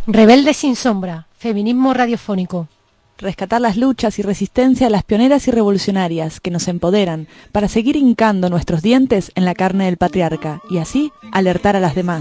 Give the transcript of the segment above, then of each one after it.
Rebelde sin sombra, feminismo radiofónico. Rescatar las luchas y resistencia a las pioneras y revolucionarias que nos empoderan para seguir hincando nuestros dientes en la carne del patriarca y así alertar a las demás.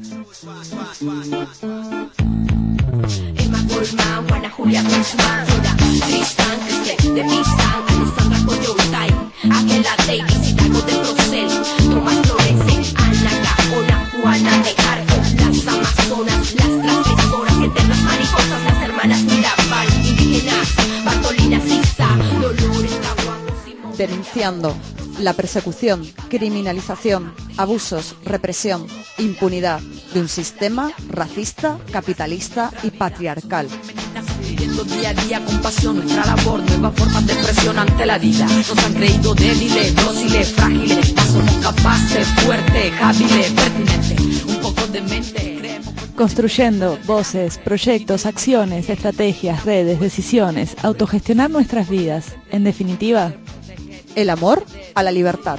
Denunciando la persecución, criminalización, abusos, represión, impunidad de un sistema racista, capitalista y patriarcal. Día a día con pasión nuestra labor, nuevas formas de expresión ante la vida. Nos han creído débiles, dóciles, frágiles, mas somos capaces, fuertes, hábiles, pertinentes, un poco de mente. Construyendo voces, proyectos, acciones, estrategias, redes, decisiones, autogestionar nuestras vidas. En definitiva, el amor a la libertad.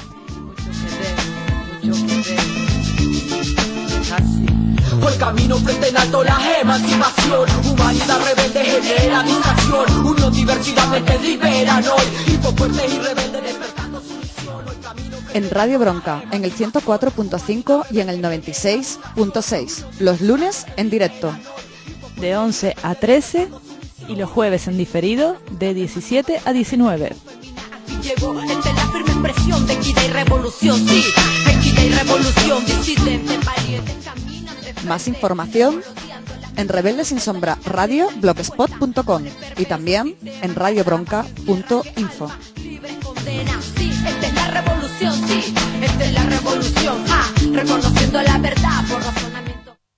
Por el camino frente en alto la emancipación, humanidad rebelde genera distracción, unión diversidad de que liberan hoy, hijos fuertes y rebeldes despertando su misión. En Radio Bronca, en el 104.5 y en el 96.6, los lunes en directo, de 11 a 13 y los jueves en diferido, de 17 a 19. Llegó entre la firme expresión de equidad y revolución, sí, equidad y revolución, disidentes, valientes, caminan. Más información en Rebeldes sin Sombra Radio blogspot.com y también en radiobronca.info. Esta es la revolución, sí, esta es la revolución, reconociendo la verdad por razonamiento.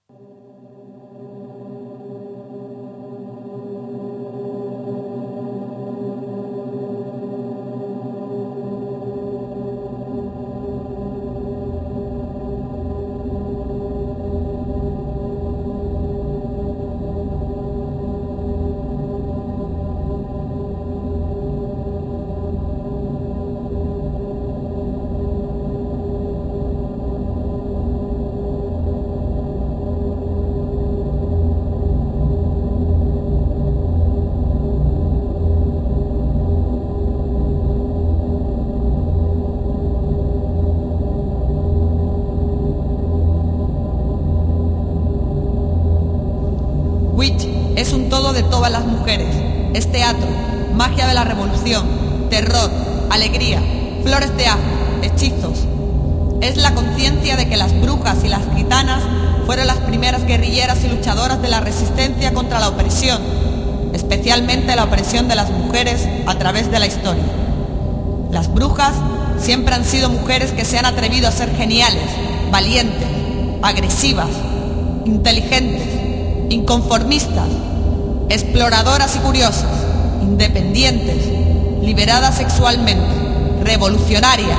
Es un todo de todas las mujeres. Es teatro, magia de la revolución, terror, alegría, flores de ajo, hechizos. Es la conciencia de que las brujas y las gitanas fueron las primeras guerrilleras y luchadoras de la resistencia contra la opresión, especialmente la opresión de las mujeres a través de la historia. Las brujas siempre han sido mujeres que se han atrevido a ser geniales, valientes, agresivas, inteligentes, inconformistas, exploradoras y curiosas, independientes, liberadas sexualmente, revolucionarias.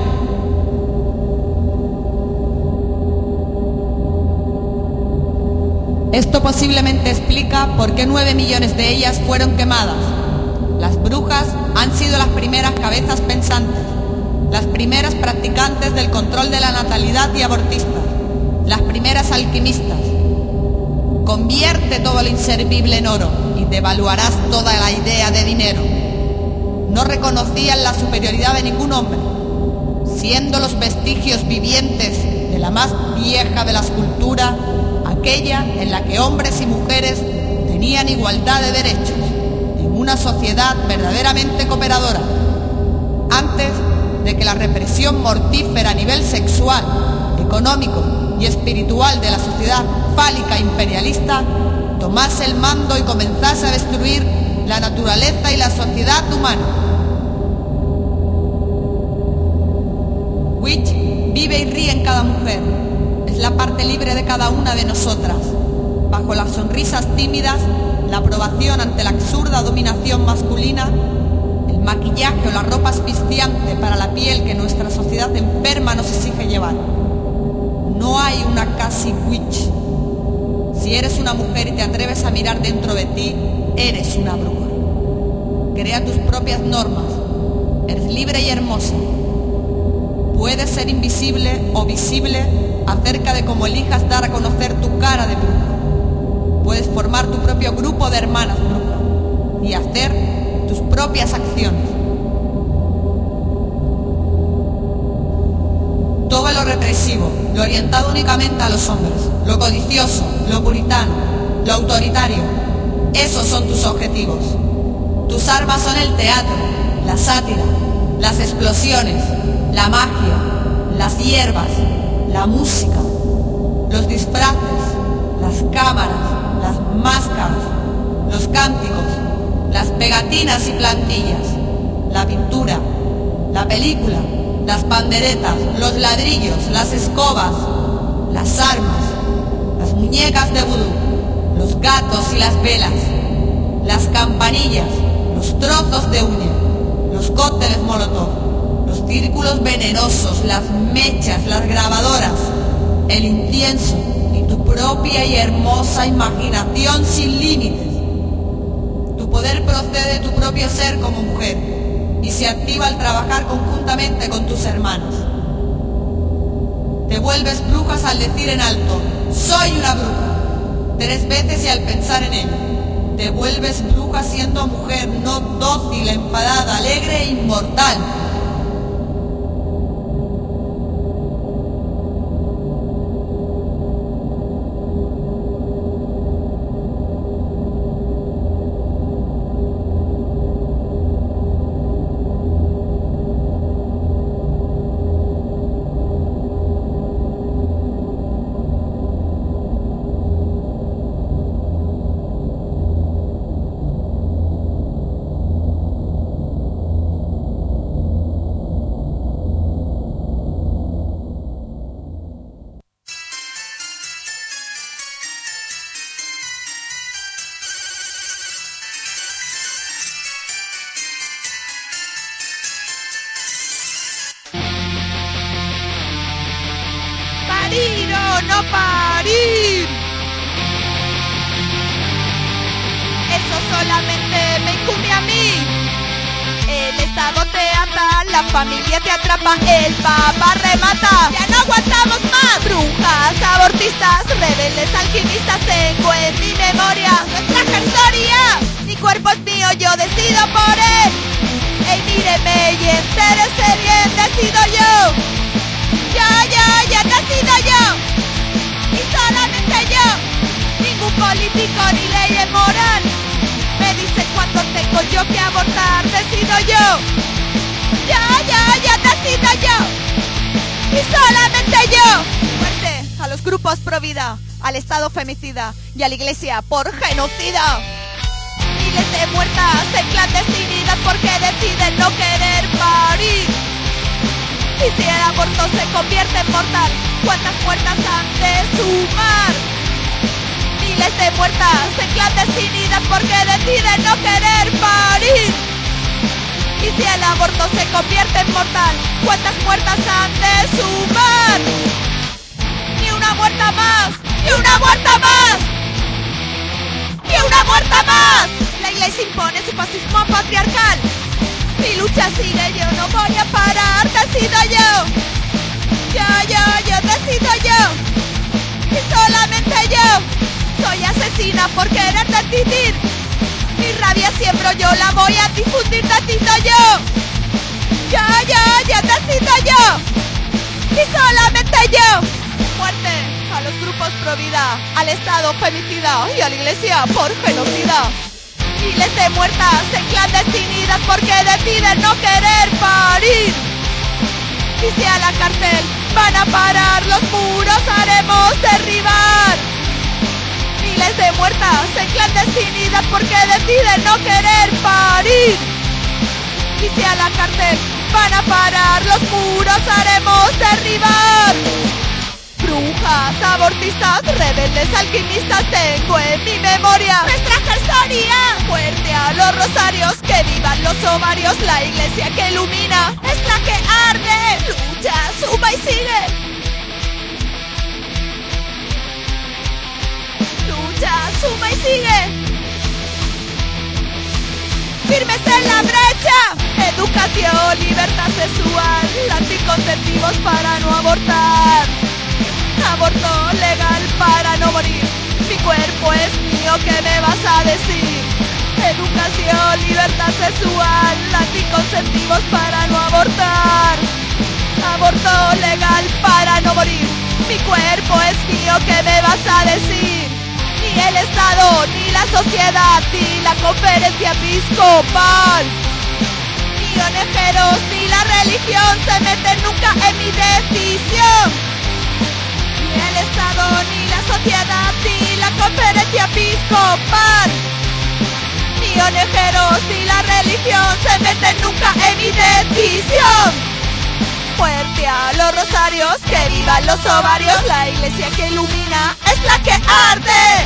Esto posiblemente explica por qué 9 millones de ellas fueron quemadas. Las brujas han sido las primeras cabezas pensantes, las primeras practicantes del control de la natalidad y abortistas, las primeras alquimistas. Convierte todo lo inservible en oro y devaluarás toda la idea de dinero. No reconocían la superioridad de ningún hombre, siendo los vestigios vivientes de la más vieja de las culturas, aquella en la que hombres y mujeres tenían igualdad de derechos, en una sociedad verdaderamente cooperadora. Antes de que la represión mortífera a nivel sexual, económico y espiritual de la sociedad fálica imperialista tomase el mando y comenzase a destruir la naturaleza y la sociedad humana. Witch vive y ríe en cada mujer, es la parte libre de cada una de nosotras. Bajo las sonrisas tímidas, la aprobación ante la absurda dominación masculina, el maquillaje o la ropa asfixiante para la piel que nuestra sociedad enferma nos exige llevar. No hay una casi witch. Si eres una mujer y te atreves a mirar dentro de ti, eres una bruja. Crea tus propias normas. Eres libre y hermosa. Puedes ser invisible o visible acerca de cómo elijas dar a conocer tu cara de bruja. Puedes grupo de hermanas brujas y hacer tus propias acciones. Todo lo represivo, lo orientado únicamente a los hombres, lo codicioso, lo puritano, lo autoritario, esos son tus objetivos. Tus armas son el teatro, la sátira, las explosiones, la magia, las hierbas, la música, los disfraces, las cámaras, las máscaras, los cánticos, las pegatinas y plantillas, la pintura, la película, las panderetas, los ladrillos, las escobas, las armas, las muñecas de vudú, los gatos y las velas, las campanillas, los trozos de uña, los cócteles molotov, los círculos venenosos, las mechas, las grabadoras, el incienso y tu propia y hermosa imaginación sin límites. Tu poder procede de tu propio ser como mujer y se activa al trabajar conjuntamente con tus hermanas. Te vuelves brujas al decir en alto, soy una bruja, 3 veces y al pensar en él. Te vuelves bruja siendo mujer, no dócil, enfadada, alegre e inmortal. ¡Parir o no parir! Eso solamente me incumbe a mí. El Estado te ata, la familia te atrapa, el Papa remata. ¡Ya no aguantamos más! Brujas, abortistas, rebeldes, alquimistas, tengo en mi memoria nuestra historia. Mi cuerpo es mío, yo decido por él. Ey, míreme y entérese bien, decido yo. Ya decido yo, y solamente yo. Ningún político ni ley es moral me dice cuándo tengo yo que abortar, decido yo. Ya decido yo, y solamente yo. Muerte a los grupos pro vida, al Estado femicida y a la Iglesia por genocida. Miles de muertas en clandestinidad porque deciden no querer parir. Y si el aborto se convierte en mortal, ¿cuántas muertas han de sumar? Miles de muertas en clandestinidad porque deciden no querer parir. Y si el aborto se convierte en mortal, ¿cuántas muertas han de sumar? Ni una muerta más, ni una muerta más, ni una muerta más. La Iglesia impone su fascismo patriarcal. Mi lucha sigue, yo no voy a parar, decido yo. Yo decido yo. Y solamente yo. Soy asesina por querer decidir. Mi rabia siembro, yo la voy a difundir, decido yo. Yo decido yo. Y solamente yo. Muerte a los grupos pro vida, al Estado femicida y a la Iglesia por genocida. Miles de muertas en clandestinidad porque deciden no querer parir. Y si a la cárcel van a parar, los muros haremos derribar. Miles de muertas en clandestinidad porque deciden no querer parir. Y si a la cárcel van a parar, los muros haremos derribar. Brujas, abortistas, rebeldes, alquimistas, tengo en mi memoria nuestra historia. Fuerte a los rosarios, que vivan los ovarios, la Iglesia que ilumina es la que arde. Lucha, suma y sigue. Lucha, suma y sigue. Firmes en la brecha. Educación, libertad sexual, anticonceptivos para no abortar. Aborto legal para no morir. Mi cuerpo es mío, ¿qué me vas a a decir? Educación, libertad sexual, anticonceptivos para no abortar, aborto legal para no morir. Mi cuerpo es mío, ¿qué me vas a decir? Ni el Estado, ni la sociedad, ni la conferencia episcopal, ni ONGeros, ni la religión se meten nunca en mi decisión. Ni el Estado, ni la sociedad, ni la conferencia episcopal, ni ONGeros, ni la religión se meten nunca en mi decisión. Muerte a los rosarios, que vivan los ovarios, la iglesia que ilumina es la que arde.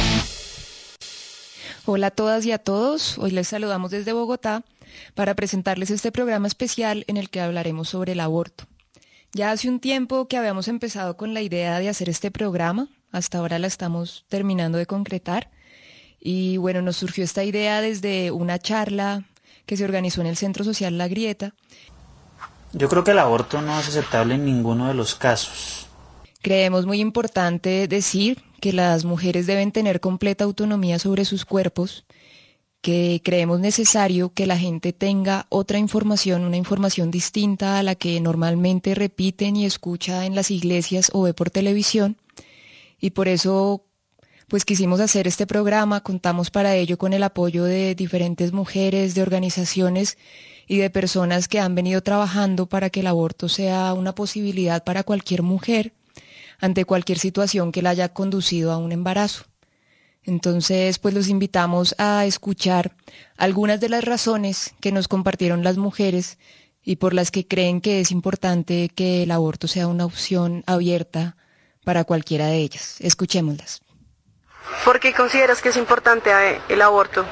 Hola a todas y a todos, hoy les saludamos desde Bogotá para presentarles este programa especial en el que hablaremos sobre el aborto. Ya hace un tiempo que habíamos empezado con la idea de hacer este programa, hasta ahora la estamos terminando de concretar, y bueno, nos surgió esta idea desde una charla que se organizó en el Centro Social La Grieta. Yo creo que el aborto no es aceptable en ninguno de los casos. Creemos muy importante decir que las mujeres deben tener completa autonomía sobre sus cuerpos, que creemos necesario que la gente tenga otra información, una información distinta a la que normalmente repiten y escucha en las iglesias o ve por televisión, y por eso pues quisimos hacer este programa. Contamos para ello con el apoyo de diferentes mujeres, de organizaciones y de personas que han venido trabajando para que el aborto sea una posibilidad para cualquier mujer ante cualquier situación que la haya conducido a un embarazo. Entonces, pues los invitamos a escuchar algunas de las razones que nos compartieron las mujeres y por las que creen que es importante que el aborto sea una opción abierta para cualquiera de ellas. Escuchémoslas. ¿Por qué consideras que es importante el aborto?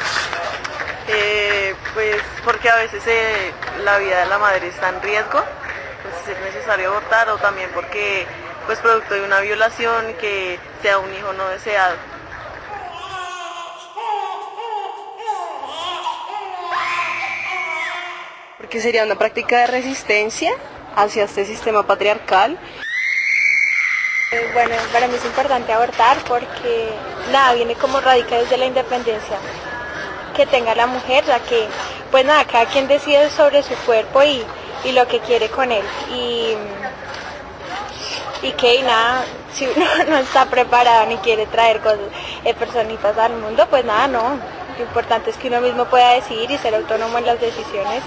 Pues porque a veces la vida de la madre está en riesgo, pues es necesario abortar, o también porque pues producto de una violación, que sea un hijo no deseado. Porque sería una práctica de resistencia hacia este sistema patriarcal. Bueno, para mí es importante abortar porque nada, viene como radica desde la independencia que tenga la mujer, ya que pues nada, cada quien decide sobre su cuerpo y lo que quiere con él, y que nada, si uno no está preparado ni quiere traer cosas, personitas al mundo, pues nada, no, lo importante es que uno mismo pueda decidir y ser autónomo en las decisiones.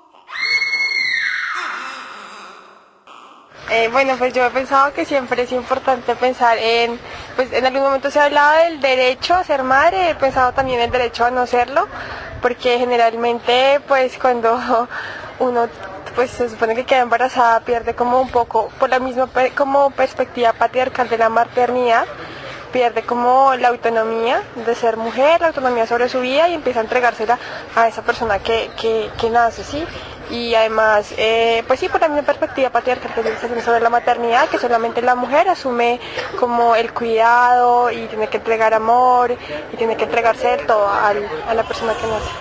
Bueno, pues yo he pensado que siempre es importante pensar pues en algún momento se ha hablado del derecho a ser madre, he pensado también el derecho a no serlo, porque generalmente pues cuando uno pues se supone que queda embarazada pierde como un poco, por la misma como perspectiva patriarcal de la maternidad, pierde como la autonomía de ser mujer, la autonomía sobre su vida y empieza a entregársela a esa persona que nace, ¿sí? Y además, pues sí, por la misma perspectiva patriarcal que se sobre la maternidad, que solamente la mujer asume como el cuidado y tiene que entregar amor y tiene que entregarse del todo a la persona que nace.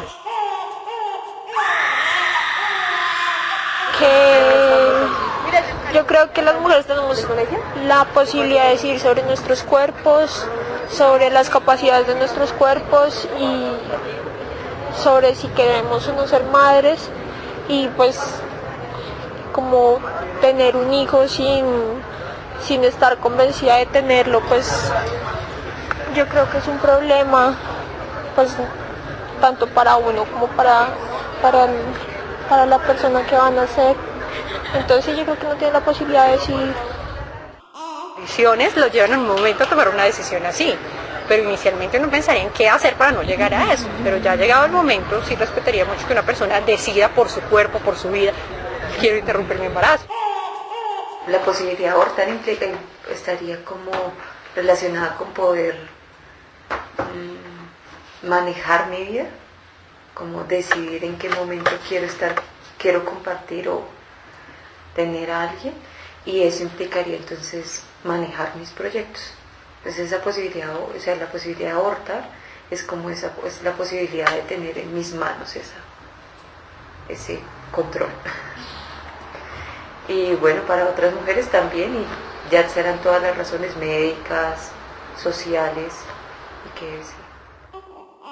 Que yo creo que las mujeres tenemos la posibilidad de decidir sobre nuestros cuerpos, sobre las capacidades de nuestros cuerpos y sobre si queremos o no ser madres, y pues como tener un hijo sin estar convencida de tenerlo, pues yo creo que es un problema, pues tanto para uno como para la persona que van a nacer. Entonces yo creo que no tiene la posibilidad de decidir. Decisiones lo llevan en un momento a tomar una decisión así, pero inicialmente uno pensaría en qué hacer para no llegar a eso, pero ya llegado el momento sí respetaría mucho que una persona decida por su cuerpo, por su vida, quiero interrumpir mi embarazo. La posibilidad de abortar estaría como relacionada con poder manejar mi vida, como decidir en qué momento quiero compartir o tener a alguien, y eso implicaría entonces manejar mis proyectos. Entonces esa posibilidad, o sea, la posibilidad de abortar es como es la posibilidad de tener en mis manos ese control. Y bueno, para otras mujeres también, y ya serán todas las razones médicas, sociales, y qué decir.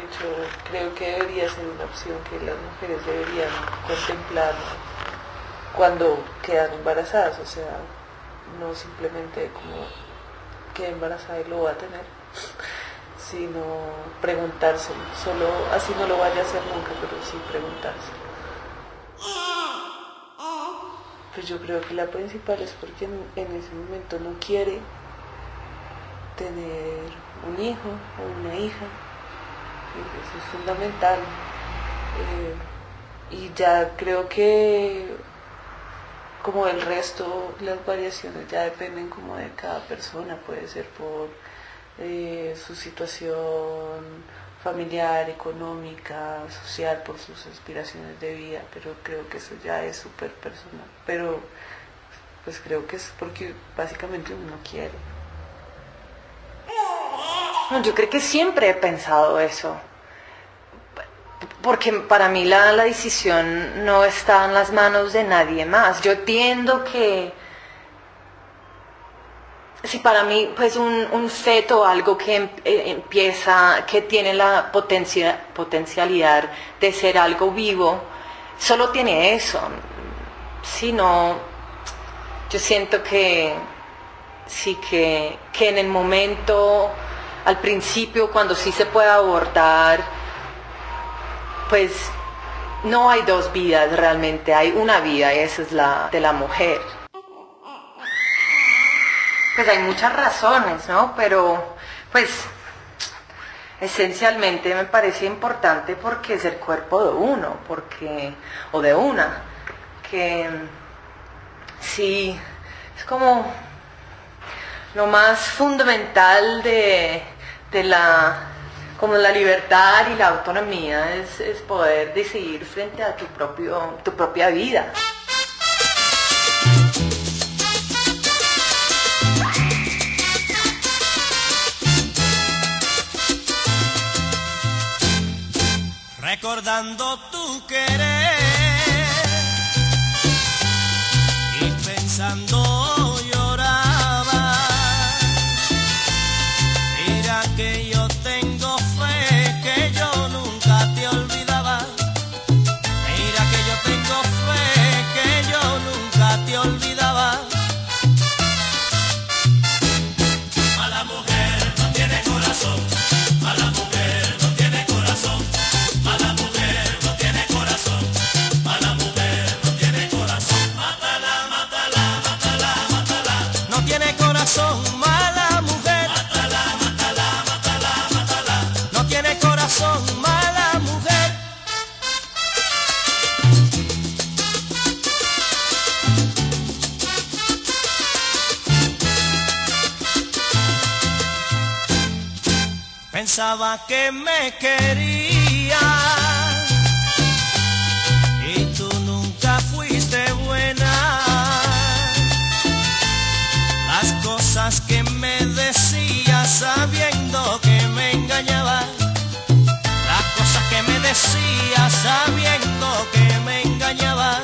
hecho, creo que debería ser una opción que las mujeres deberían contemplar cuando quedan embarazadas, o sea, no simplemente como quedé embarazada y lo voy a tener, sino preguntarse, solo así no lo vaya a hacer nunca, pero sí preguntarse. Pues yo creo que la principal es porque en ese momento no quiere tener un hijo o una hija, eso es fundamental. Y ya creo que como el resto, las variaciones ya dependen como de cada persona, puede ser por su situación familiar, económica, social, por sus aspiraciones de vida, pero creo que eso ya es súper personal, pero pues creo que es porque básicamente uno no quiere. Yo creo que siempre he pensado eso, porque para mí la decisión no está en las manos de nadie más. Yo entiendo que si para mí pues un feto, algo que empieza, que tiene la potencialidad de ser algo vivo, solo tiene eso. Si no, yo siento que sí, que en el momento, al principio, cuando sí se puede abortar, pues no hay dos vidas realmente, hay una vida y esa es la de la mujer. Pues hay muchas razones, ¿no? Pero pues esencialmente me parece importante porque es el cuerpo de uno, o de una, que sí, es como lo más fundamental de la libertad y la autonomía es poder decidir frente a tu propia vida. Recordando tu querer y pensando lloraba. Mira que yo tengo fe, que yo nunca te olvidaba. Mira que yo tengo fe, que yo nunca te olvidaba. Mala mujer no tiene corazón, mala mujer no tiene corazón. Mala mujer no tiene corazón, mala mujer no tiene corazón. Mátala, mátala, mátala, mátala. No tiene corazón, mala mujer. Mátala, mátala, mátala, mátala. No tiene corazón, mala mujer. Pensaba que me quería y tú nunca fuiste buena. Las cosas que me decías sabiendo que me engañabas. Las cosas que me decías sabiendo que me engañabas.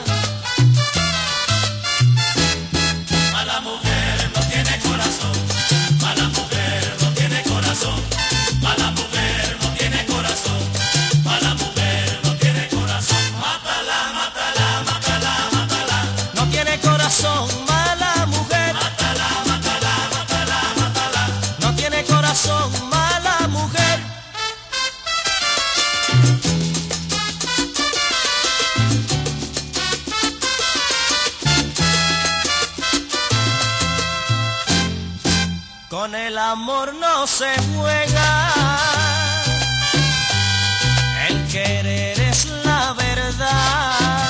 Mala mujer no tiene corazón, mala mujer no tiene corazón. Mala mujer no tiene corazón, mala mujer no tiene corazón. Mátala, mátala, mátala, mátala. No tiene corazón, mala mujer. Mátala, mátala, mátala, mátala. No tiene corazón, mala mujer. Con el amor no se juega, el querer es la verdad.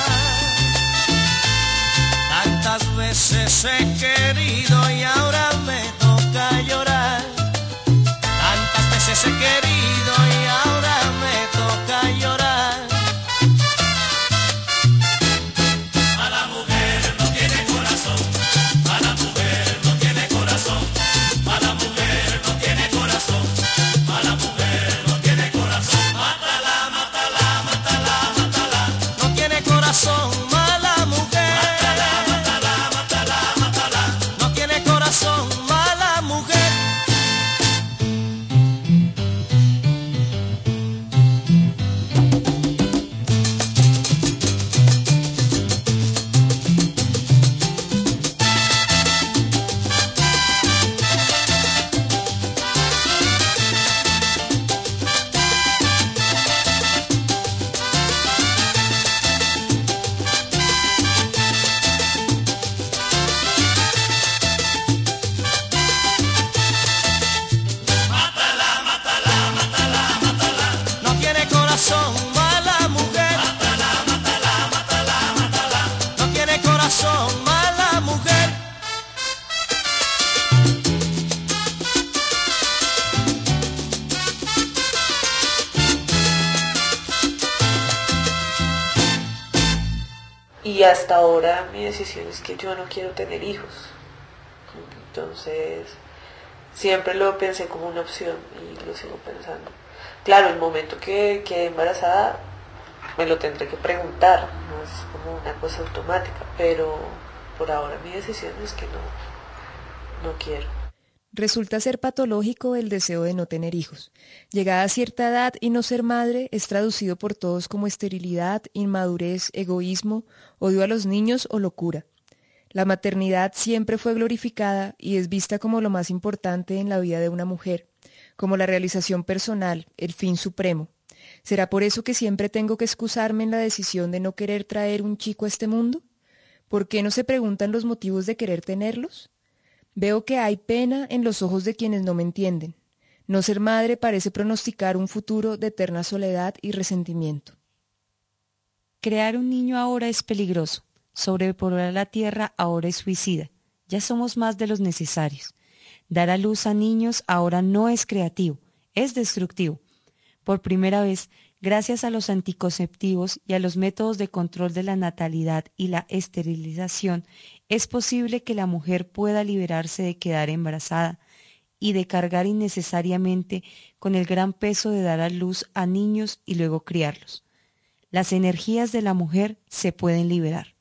Tantas veces he querido y ahora me toca llorar. Tantas veces he querido y ahora me toca llorar. Mala mujer no tiene corazón, mala mujer no tiene corazón. Mala mujer no tiene corazón, mala mujer no tiene corazón. Mátala, mátala, mátala, mátala. No tiene corazón, mala mujer. Mátala, mátala, mátala, mátala. No tiene corazón. Y hasta ahora mi decisión es que yo no quiero tener hijos. Entonces, siempre lo pensé como una opción y lo sigo pensando. Claro, el momento que quede embarazada me lo tendré que preguntar, no es como una cosa automática, pero por ahora mi decisión es que no quiero. Resulta ser patológico el deseo de no tener hijos. Llegada a cierta edad y no ser madre es traducido por todos como esterilidad, inmadurez, egoísmo, odio a los niños o locura. La maternidad siempre fue glorificada y es vista como lo más importante en la vida de una mujer, como la realización personal, el fin supremo. ¿Será por eso que siempre tengo que excusarme en la decisión de no querer traer un chico a este mundo? ¿Por qué no se preguntan los motivos de querer tenerlos? Veo que hay pena en los ojos de quienes no me entienden. No ser madre parece pronosticar un futuro de eterna soledad y resentimiento. Crear un niño ahora es peligroso. Sobrepoblar la tierra ahora es suicida. Ya somos más de los necesarios. Dar a luz a niños ahora no es creativo, es destructivo. Por primera vez, gracias a los anticonceptivos y a los métodos de control de la natalidad y la esterilización, es posible que la mujer pueda liberarse de quedar embarazada y de cargar innecesariamente con el gran peso de dar a luz a niños y luego criarlos. Las energías de la mujer se pueden liberar.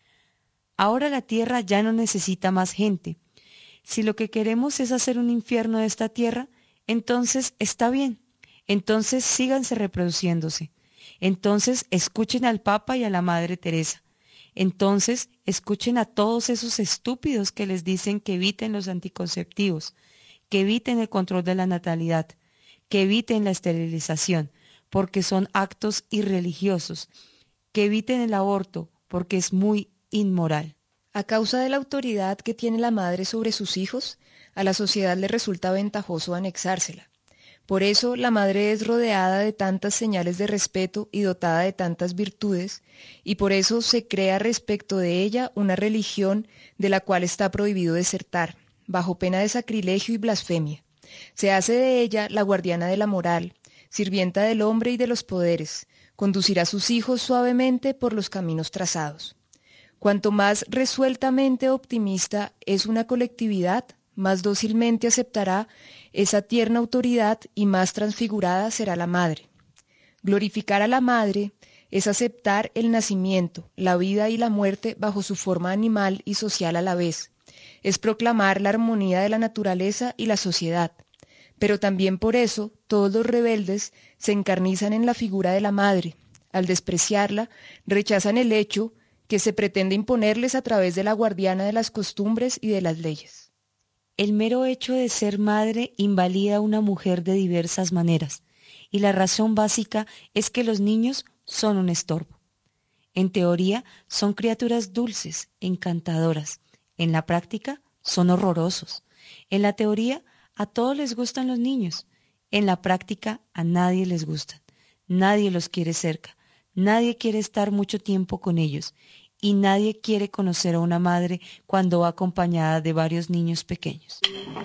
Ahora la tierra ya no necesita más gente. Si lo que queremos es hacer un infierno de esta tierra, entonces está bien. Entonces síganse reproduciéndose. Entonces escuchen al Papa y a la Madre Teresa. Entonces escuchen a todos esos estúpidos que les dicen que eviten los anticonceptivos, que eviten el control de la natalidad, que eviten la esterilización, porque son actos irreligiosos, que eviten el aborto, porque es muy inmoral. A causa de la autoridad que tiene la madre sobre sus hijos, a la sociedad le resulta ventajoso anexársela. Por eso la madre es rodeada de tantas señales de respeto y dotada de tantas virtudes, y por eso se crea respecto de ella una religión de la cual está prohibido desertar, bajo pena de sacrilegio y blasfemia. Se hace de ella la guardiana de la moral, sirvienta del hombre y de los poderes, conducirá a sus hijos suavemente por los caminos trazados. Cuanto más resueltamente optimista es una colectividad, más dócilmente aceptará esa tierna autoridad y más transfigurada será la madre. Glorificar a la madre es aceptar el nacimiento, la vida y la muerte bajo su forma animal y social a la vez. Es proclamar la armonía de la naturaleza y la sociedad. Pero también por eso todos los rebeldes se encarnizan en la figura de la madre. Al despreciarla, rechazan el hecho que se pretende imponerles a través de la guardiana de las costumbres y de las leyes. El mero hecho de ser madre invalida a una mujer de diversas maneras, y la razón básica es que los niños son un estorbo. En teoría, son criaturas dulces, encantadoras. En la práctica, son horrorosos. En la teoría, a todos les gustan los niños. En la práctica, a nadie les gustan. Nadie los quiere cerca. Nadie quiere estar mucho tiempo con ellos. Y nadie quiere conocer a una madre cuando va acompañada de varios niños pequeños.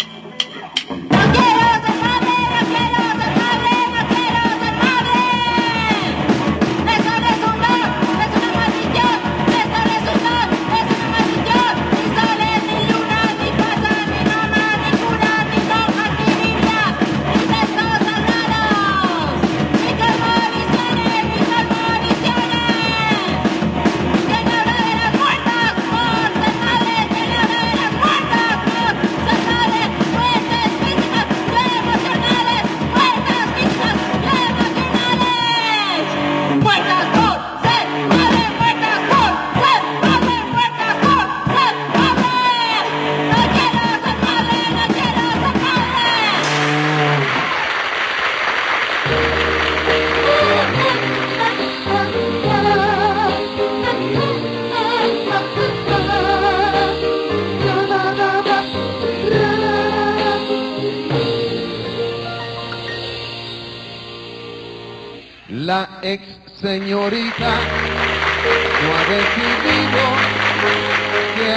La ex señorita no ha decidido qué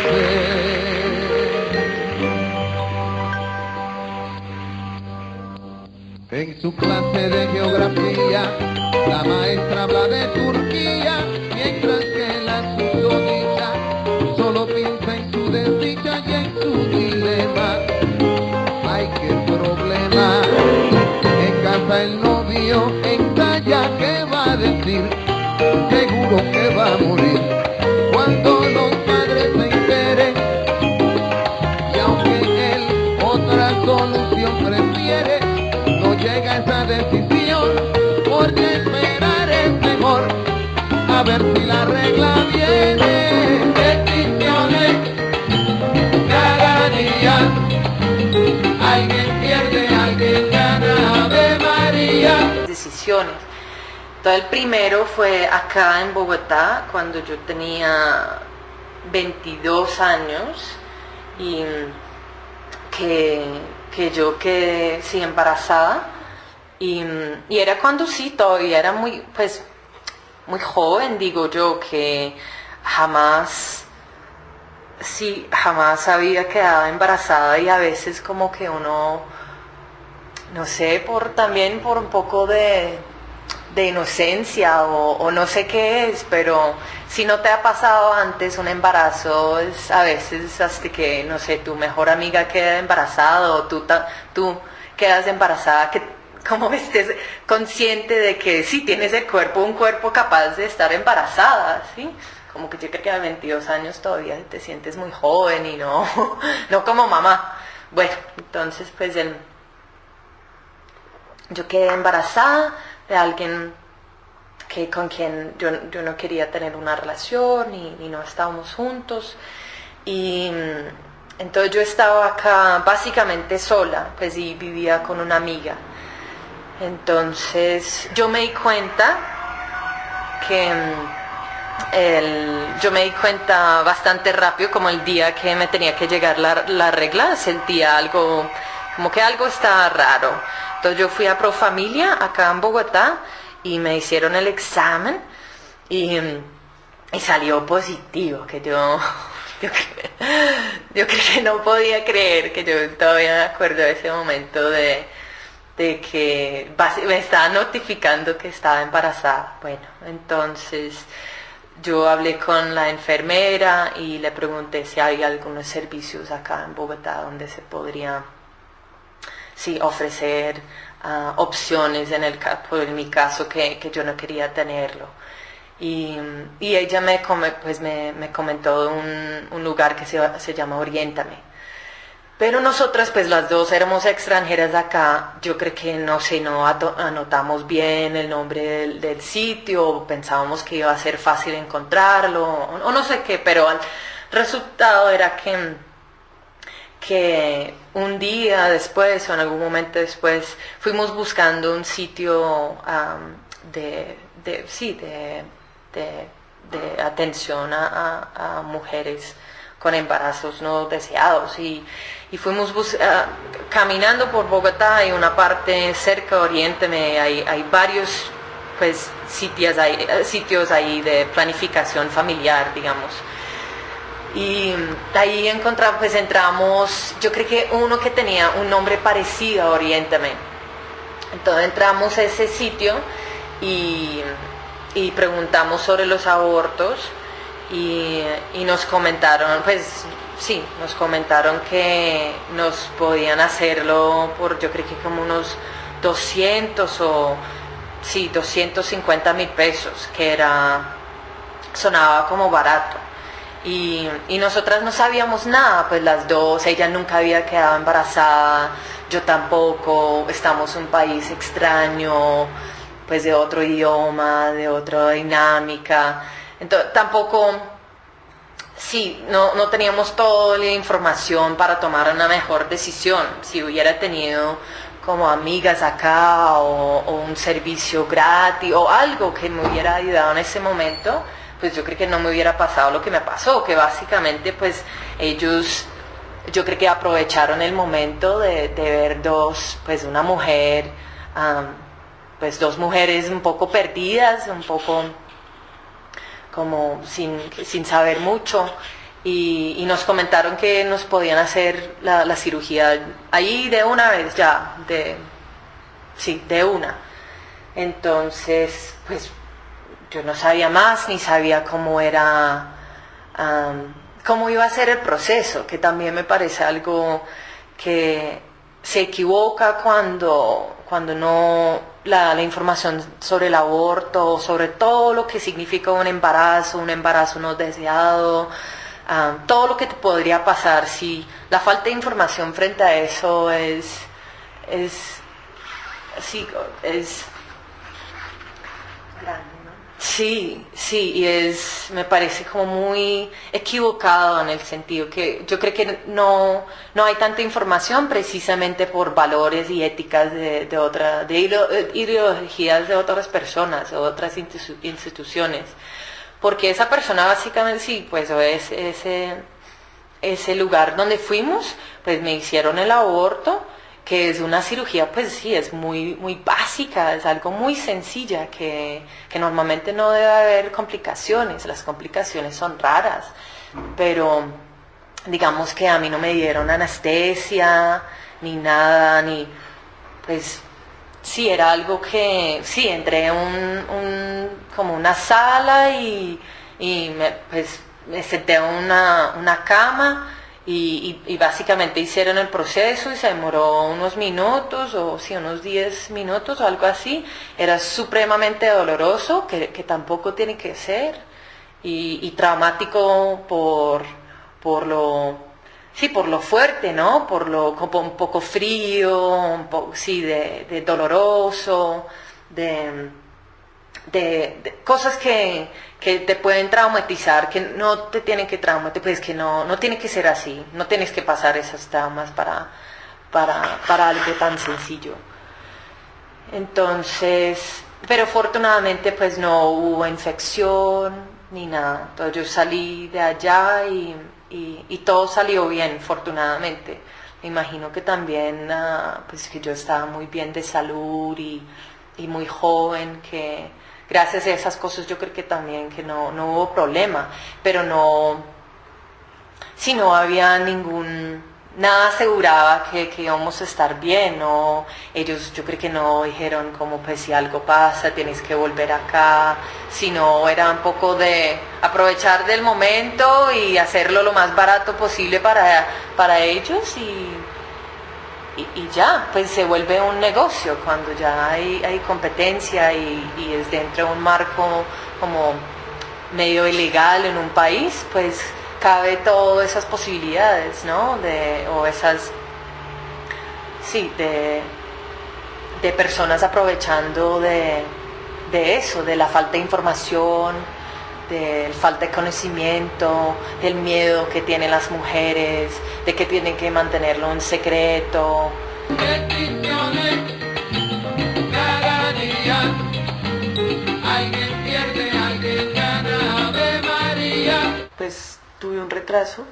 hacer. En su clase de geografía, la maestra habla de Turquía, mientras que la casa el novio en talla, ¿qué va a decir? Seguro que va a morir cuando los padres se enteren. Y aunque él otra solución prefiere, no llega a esa decisión, porque esperar es mejor, a ver si la regla viene. Decisiones cada día, alguien pierde, alguien gana, Ave María. Decisiones. Todo el primero fue acá en Bogotá, cuando yo tenía 22 años y que yo quedé sí, embarazada y era cuando sí, todavía era muy joven, digo yo, que jamás había quedado embarazada, y a veces como que uno, no sé, también por un poco de inocencia o no sé qué es, pero si no te ha pasado antes un embarazo, es a veces hasta que, no sé, tu mejor amiga queda embarazada o tú quedas embarazada, que como estés consciente de que sí tienes un cuerpo capaz de estar embarazada, ¿sí? Como que yo creo que a 22 años todavía te sientes muy joven y no como mamá. Bueno, entonces pues yo quedé embarazada de alguien con quien yo no quería tener una relación y no estábamos juntos, y entonces yo estaba acá básicamente sola, pues, y vivía con una amiga. Entonces yo me di cuenta bastante rápido, como el día que me tenía que llegar la regla, sentía algo, como que algo estaba raro. Entonces yo fui a Profamilia acá en Bogotá y me hicieron el examen y salió positivo, que yo creo que no podía creer, que yo todavía me acuerdo de ese momento de que me estaba notificando que estaba embarazada. Bueno, entonces yo hablé con la enfermera y le pregunté si hay algunos servicios acá en Bogotá donde se podría ofrecer opciones en mi caso que yo no quería tenerlo. Y ella me comentó un lugar que se llama Oriéntame. Pero nosotras, pues las dos éramos extranjeras de acá, yo creo que no anotamos bien el nombre del sitio, pensábamos que iba a ser fácil encontrarlo, o no sé qué, pero el resultado era que un día después, o en algún momento después, fuimos buscando un sitio de atención a mujeres con embarazos no deseados, y fuimos caminando por Bogotá, y una parte cerca de Oriéntame hay varios pues sitios ahí de planificación familiar, digamos, y ahí entramos, yo creo que uno que tenía un nombre parecido a Oriéntame. Entonces entramos a ese sitio y preguntamos sobre los abortos, y nos comentaron, que nos podían hacerlo por, yo creo que como unos 250,000 pesos, que sonaba como barato. Y nosotras no sabíamos nada, pues las dos, ella nunca había quedado embarazada, yo tampoco, estamos en un país extraño, pues de otro idioma, de otra dinámica. Entonces, tampoco, no teníamos toda la información para tomar una mejor decisión. Si hubiera tenido como amigas acá o un servicio gratis o algo que me hubiera ayudado en ese momento, pues yo creo que no me hubiera pasado lo que me pasó, que básicamente pues ellos, yo creo que aprovecharon el momento de ver una mujer, pues dos mujeres un poco perdidas, un poco como sin saber mucho, y nos comentaron que nos podían hacer la cirugía ahí de una vez ya, de una. Entonces, pues yo no sabía más, ni sabía cómo iba a ser el proceso, que también me parece algo que se equivoca cuando no la información sobre el aborto, sobre todo lo que significa un embarazo no deseado, todo lo que te podría pasar, si la falta de información frente a eso es grande, ¿no? Sí, y me parece como muy equivocado en el sentido que yo creo que no hay tanta información precisamente por valores y éticas de ideologías de otras personas, de otras instituciones. Porque esa persona básicamente, sí, pues ese lugar donde fuimos, pues me hicieron el aborto, que es una cirugía, pues sí, es muy, muy básica, es algo muy sencilla, que normalmente no debe haber complicaciones, las complicaciones son raras, pero digamos que a mí no me dieron anestesia, ni nada, pues sí, era algo que, sí, entré como una sala y me senté en una cama y básicamente hicieron el proceso y se demoró unos minutos, o sí, unos 10 minutos o algo así. Era supremamente doloroso, que tampoco tiene que ser, y traumático por lo fuerte, ¿no? Por lo como un poco frío, sí, de doloroso, de cosas que te pueden traumatizar, que no te tienen que traumatizar, pues que no tiene que ser así, no tienes que pasar esas traumas para algo tan sencillo. Entonces, pero afortunadamente pues no hubo infección ni nada. Entonces yo salí de allá y todo salió bien, afortunadamente. Me imagino que también pues que yo estaba muy bien de salud y muy joven, que gracias a esas cosas yo creo que también que no hubo problema, pero no había nada aseguraba que íbamos a estar bien, no, ellos yo creo que no dijeron como pues si algo pasa tienes que volver acá, sino era un poco de aprovechar del momento y hacerlo lo más barato posible para ellos y ya, pues se vuelve un negocio cuando ya hay competencia y es dentro de un marco como medio ilegal en un país, pues cabe todas esas posibilidades, ¿no? De personas aprovechando de eso, de la falta de información, de la falta de conocimiento, del miedo que tienen las mujeres, de que tienen que mantenerlo en secreto. Pues tuve un retraso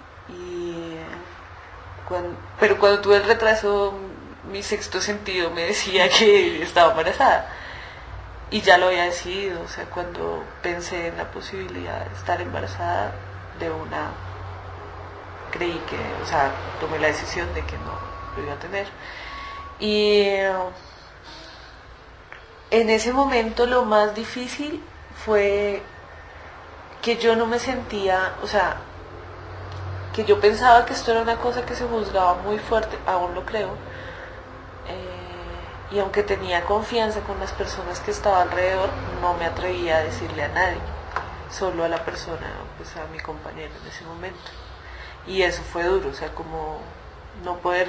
pero cuando tuve el retraso mi sexto sentido me decía que estaba embarazada. Y ya lo había decidido, o sea, cuando pensé en la posibilidad de estar embarazada, de una creí que, o sea, tomé la decisión de que no lo iba a tener. Y en ese momento lo más difícil fue que yo no me sentía, o sea, que yo pensaba que esto era una cosa que se juzgaba muy fuerte, aún lo creo. Y aunque tenía confianza con las personas que estaba alrededor, no me atrevía a decirle a nadie, solo a la persona, pues a mi compañero en ese momento. Y eso fue duro, o sea, como no poder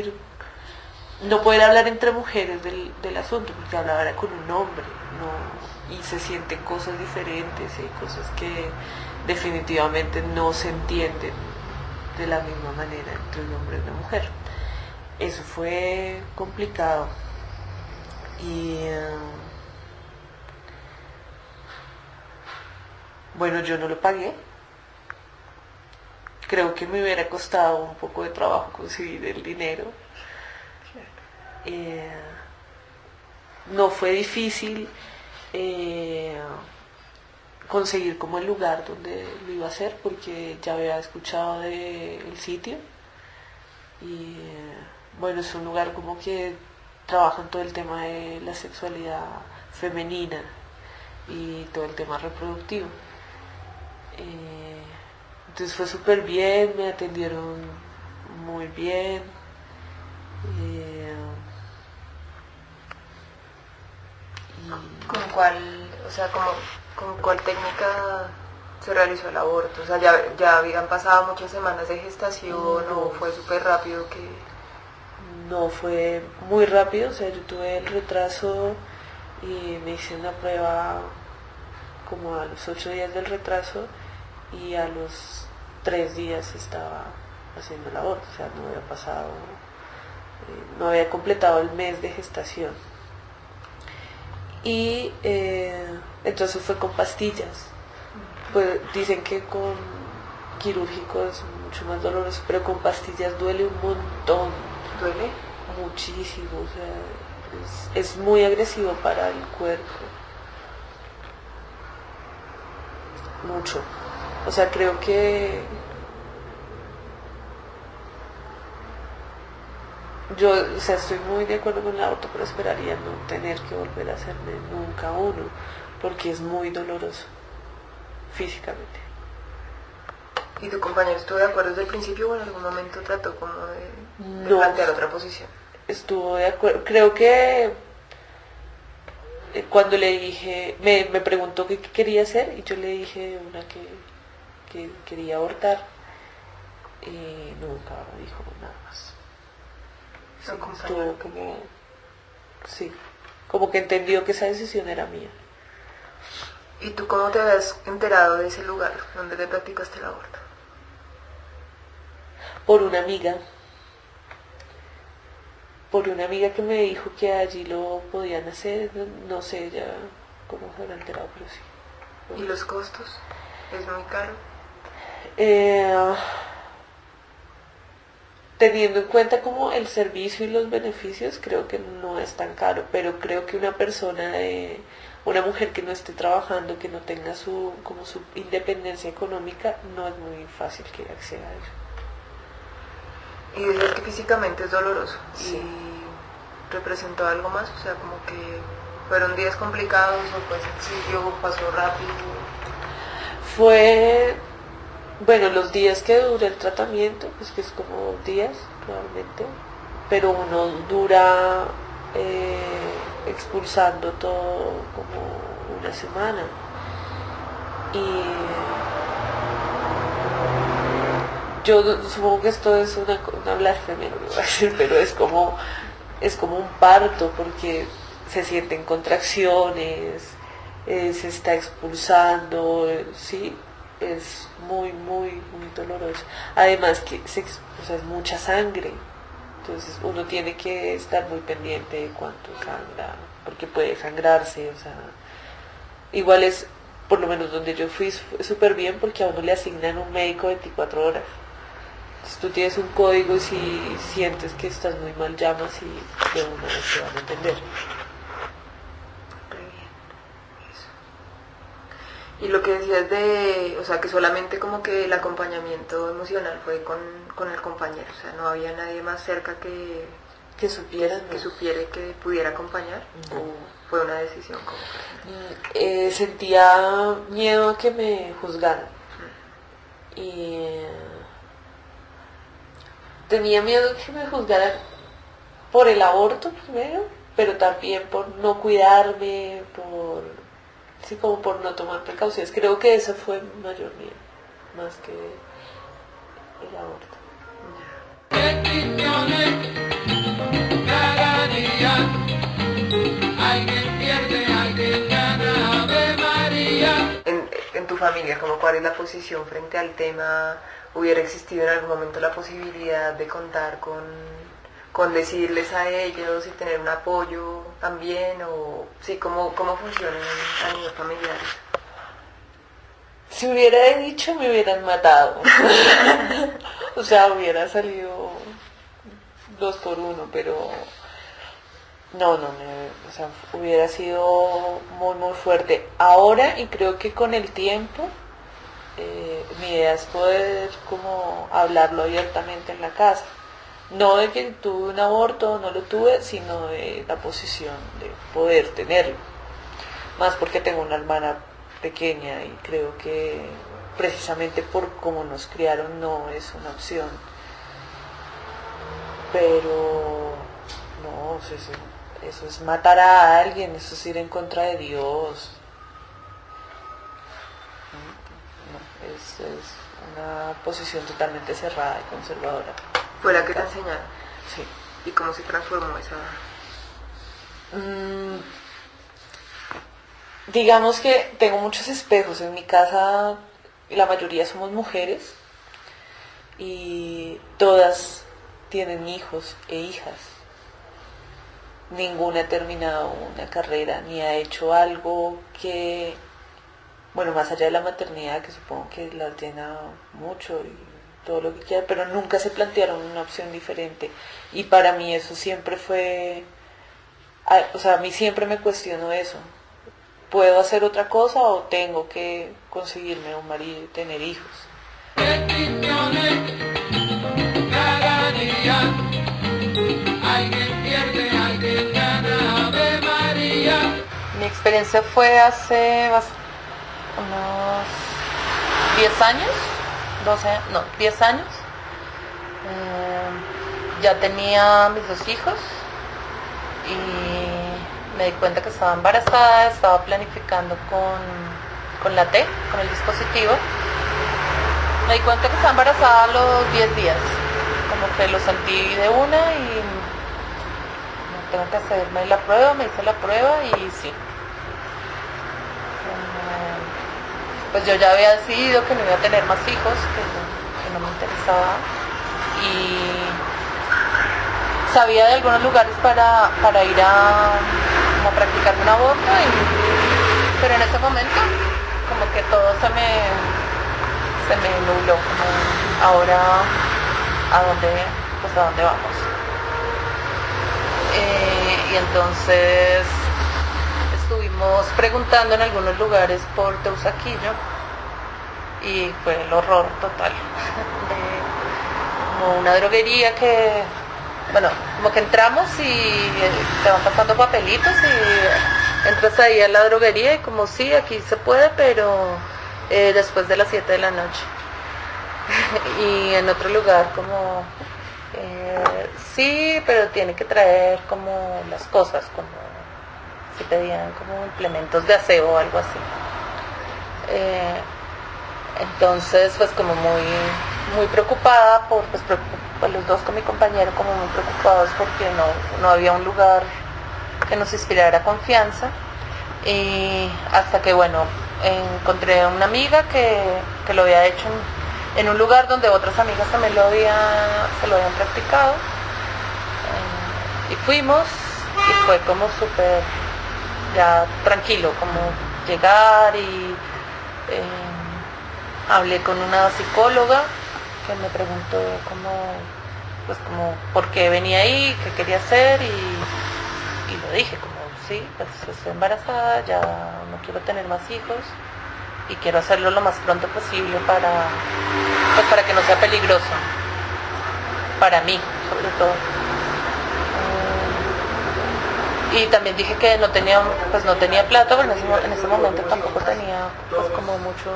hablar entre mujeres del asunto, porque hablaba con un hombre, y se sienten cosas diferentes, y hay cosas que definitivamente no se entienden de la misma manera entre un hombre y una mujer. Eso fue complicado. Y bueno, yo no lo pagué. Creo que me hubiera costado un poco de trabajo conseguir el dinero. No fue difícil conseguir como el lugar donde lo iba a hacer, porque ya había escuchado del sitio. Y bueno, es un lugar como que trabajan todo el tema de la sexualidad femenina y todo el tema reproductivo. Entonces fue súper bien, me atendieron muy bien ¿Con cuál, o sea, con cuál técnica se realizó el aborto? O sea, ya habían pasado muchas semanas de gestación, o fue súper rápido que... No, fue muy rápido, o sea, yo tuve el retraso y me hice una prueba como a los 8 días del retraso y a los 3 días estaba haciendo el aborto, o sea, no había pasado, no había completado el mes de gestación. Y entonces fue con pastillas. Pues dicen que con quirúrgico es mucho más doloroso, pero con pastillas duele un montón. ¿Duele? Muchísimo, o sea, es muy agresivo para el cuerpo. Mucho. O sea, creo que yo, o sea, estoy muy de acuerdo con el aborto, pero esperaría no tener que volver a hacerme nunca uno, porque es muy doloroso físicamente. ¿Y tu compañero estuvo de acuerdo desde el principio o en algún momento trató como de plantear otra posición? Estuvo de acuerdo, creo que cuando le dije, me preguntó qué quería hacer y yo le dije una que quería abortar y nunca dijo nada más. Sí, estuvo como, sí, como que entendió que esa decisión era mía. ¿Y tú cómo te habías enterado de ese lugar donde te practicaste el aborto? Por una amiga que me dijo que allí lo podían hacer, no sé ya cómo se habrá enterado, pero sí. ¿Y los costos? ¿Es muy caro? Teniendo en cuenta como el servicio y los beneficios, creo que no es tan caro, pero creo que una mujer que no esté trabajando, que no tenga su independencia económica, no es muy fácil que acceda a ello. Y dices que físicamente es doloroso. Sí. ¿Y representó algo más? O sea, como que fueron días complicados o fue sencillo, pasó rápido. Fue, bueno, los días que dura el tratamiento, pues que es como días realmente, pero uno dura expulsando todo como una semana. Y yo supongo que esto es una blasfemia, lo que voy a decir, pero es como un parto, porque se sienten contracciones, se está expulsando, sí, es muy, muy, muy doloroso. Además que es mucha sangre, entonces uno tiene que estar muy pendiente de cuánto sangra, porque puede sangrarse, o sea, igual es, por lo menos donde yo fui, súper bien porque a uno le asignan un médico 24 horas. Entonces tú tienes un código y si sientes que estás muy mal, llamas y de una vez te van a entender. Y lo que decías o sea, que solamente como que el acompañamiento emocional fue con el compañero, o sea, no había nadie más cerca que supiera que pudiera acompañar, no. ¿O fue una decisión como sentía miedo a que me juzgaran. Y tenía miedo que me juzgaran por el aborto primero, pero también por no cuidarme, como por no tomar precauciones. Creo que ese fue mi mayor miedo, más que el aborto. En tu familia, como cuál es la posición frente al tema? ¿Hubiera existido en algún momento la posibilidad de contar con decirles a ellos y tener un apoyo también? O sí, ¿cómo funciona a nivel familiar? Si hubiera dicho, me hubieran matado. O sea, hubiera salido 2 por 1, pero no, hubiera sido muy, muy fuerte. Ahora, y creo que con el tiempo, mi idea es poder como hablarlo abiertamente en la casa. No de que tuve un aborto o no lo tuve, sino de la posición de poder tenerlo. Más porque tengo una hermana pequeña y creo que precisamente por cómo nos criaron no es una opción. Pero No, eso es matar a alguien, eso es ir en contra de Dios. No, es una posición totalmente cerrada y conservadora. ¿Fue la que te enseñaron? Sí. ¿Y cómo se transformó esa? Digamos que tengo muchos espejos. En mi casa la mayoría somos mujeres y todas tienen hijos e hijas. Ninguna ha terminado una carrera ni ha hecho algo que, bueno, más allá de la maternidad, que supongo que las llena mucho y todo lo que quiera, pero nunca se plantearon una opción diferente. Y para mí eso siempre fue, o sea, a mí siempre me cuestiono eso. ¿Puedo hacer otra cosa o tengo que conseguirme un marido y tener hijos? Cada día alguien pierde, alguien gana, Ave María. Mi experiencia fue hace unos 10 años, 10 años. Ya tenía mis 2 hijos y me di cuenta que estaba embarazada, estaba planificando con la T, con el dispositivo. Me di cuenta que estaba embarazada a los 10 días, como que lo sentí de una y tengo que hacerme la prueba, me hice la prueba y sí. Pues yo ya había decidido que no iba a tener más hijos, que no me interesaba y sabía de algunos lugares para ir a practicar un aborto, pero en ese momento como que todo se me nubló, como ahora a dónde vamos. Y entonces estuvimos preguntando en algunos lugares por Teusaquillo y fue el horror total. Como una droguería que, bueno, como que entramos y te van pasando papelitos y entras ahí a la droguería y como sí, aquí se puede, pero después de las 7 de la noche. Y en otro lugar como sí, pero tiene que traer como las cosas, como si pedían como implementos de aseo o algo así. Entonces pues como muy preocupada pues los dos con mi compañero como muy preocupados porque no había un lugar que nos inspirara confianza, y hasta que bueno encontré una amiga que lo había hecho en un lugar donde otras amigas también se lo habían practicado, y fuimos y fue como súper ya tranquilo, como llegar y hablé con una psicóloga que me preguntó como por qué venía ahí, qué quería hacer, y lo dije como sí, pues estoy embarazada, ya no quiero tener más hijos y quiero hacerlo lo más pronto posible para que no sea peligroso para mí, sobre todo. Y también dije que no tenía plata, pero en ese momento tampoco tenía pues como mucho.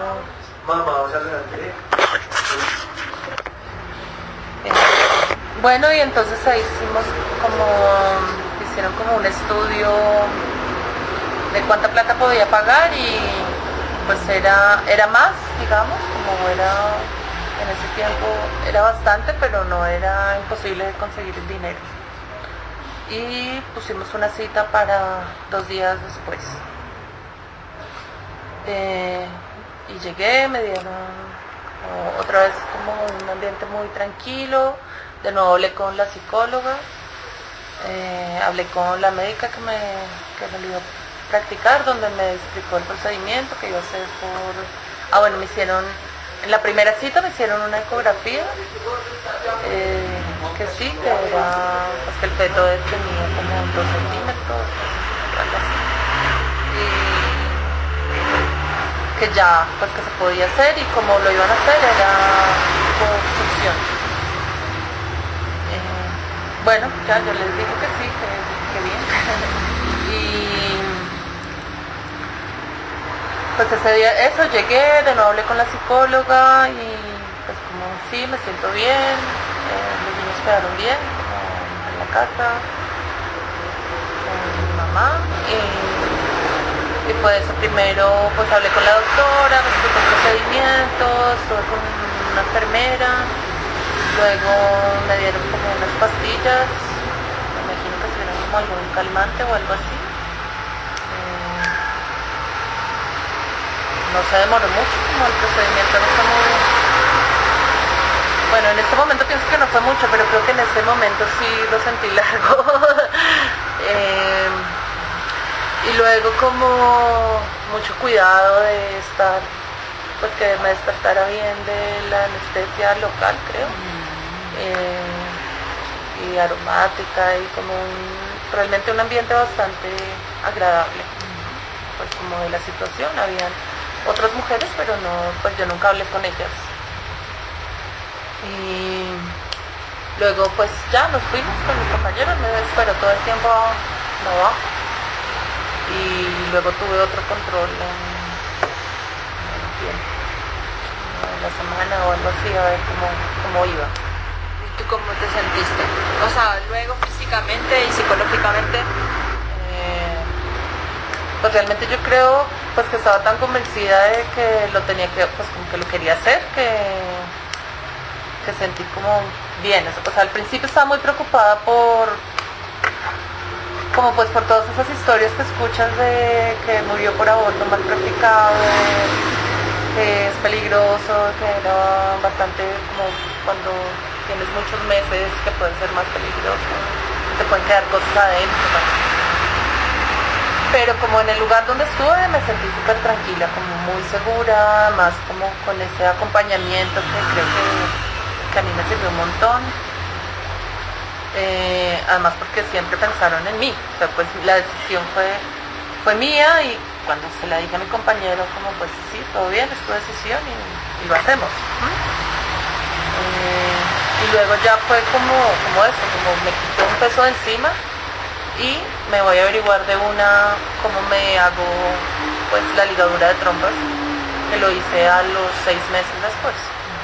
Bueno, y entonces ahí hicieron como un estudio de cuánta plata podía pagar, y pues era más, digamos, como era en ese tiempo era bastante, pero no era imposible de conseguir el dinero. Y pusimos una cita para 2 días después. Y llegué, me dieron otra vez como un ambiente muy tranquilo. De nuevo hablé con la psicóloga, hablé con la médica que me lo iba a practicar, donde me explicó el procedimiento que iba a hacer me hicieron, en la primera cita me hicieron una ecografía, que sí, que era, pues que el feto tenía como 2 centímetros, algo así, y que ya, pues que se podía hacer, y como lo iban a hacer era por succión. Bueno, ya yo les dije que sí, que bien. Y pues ese día, llegué, de nuevo hablé con la psicóloga y pues como sí, me siento bien, los niños quedaron bien, como en la casa, pues primero pues hablé con la doctora, me explicó el procedimiento, estuve con una enfermera, luego me dieron como unas pastillas, me imagino que será como algún calmante o algo así. No se demoró mucho, como el procedimiento no fue muy... Bueno, en este momento pienso que no fue mucho, pero creo que en ese momento sí lo sentí largo. Y luego como mucho cuidado de estar, pues que me despertara bien de la anestesia local, creo. Y aromática y como realmente un ambiente bastante agradable, pues como de la situación. Habían otras mujeres, pero no, pues yo nunca hablé con ellas. Y luego pues ya nos fuimos con mis compañeros, me esperó todo el tiempo abajo. Y luego tuve otro control en la semana o algo así, a ver cómo iba. ¿Y tú cómo te sentiste? O sea, luego físicamente y psicológicamente. Pues realmente yo creo pues que estaba tan convencida de que lo tenía que, pues como que lo quería hacer, que sentí como bien. O sea, al principio estaba muy preocupada por todas esas historias que escuchas de que murió por aborto mal practicado, que es peligroso, que era bastante como cuando tienes muchos meses que puede ser más peligroso, te pueden quedar cosas adentro. Pero como en el lugar donde estuve me sentí súper tranquila, como muy segura, más como con ese acompañamiento que creo que a mí me sirvió un montón. Además porque siempre pensaron en mí, o sea, pues la decisión fue mía y cuando se la dije a mi compañero como pues sí, todo bien, es tu decisión y lo hacemos. Y luego ya fue como eso, como me quitó un peso de encima y me voy a averiguar de cómo me hago pues la ligadura de trompas, que lo hice a los 6 meses después.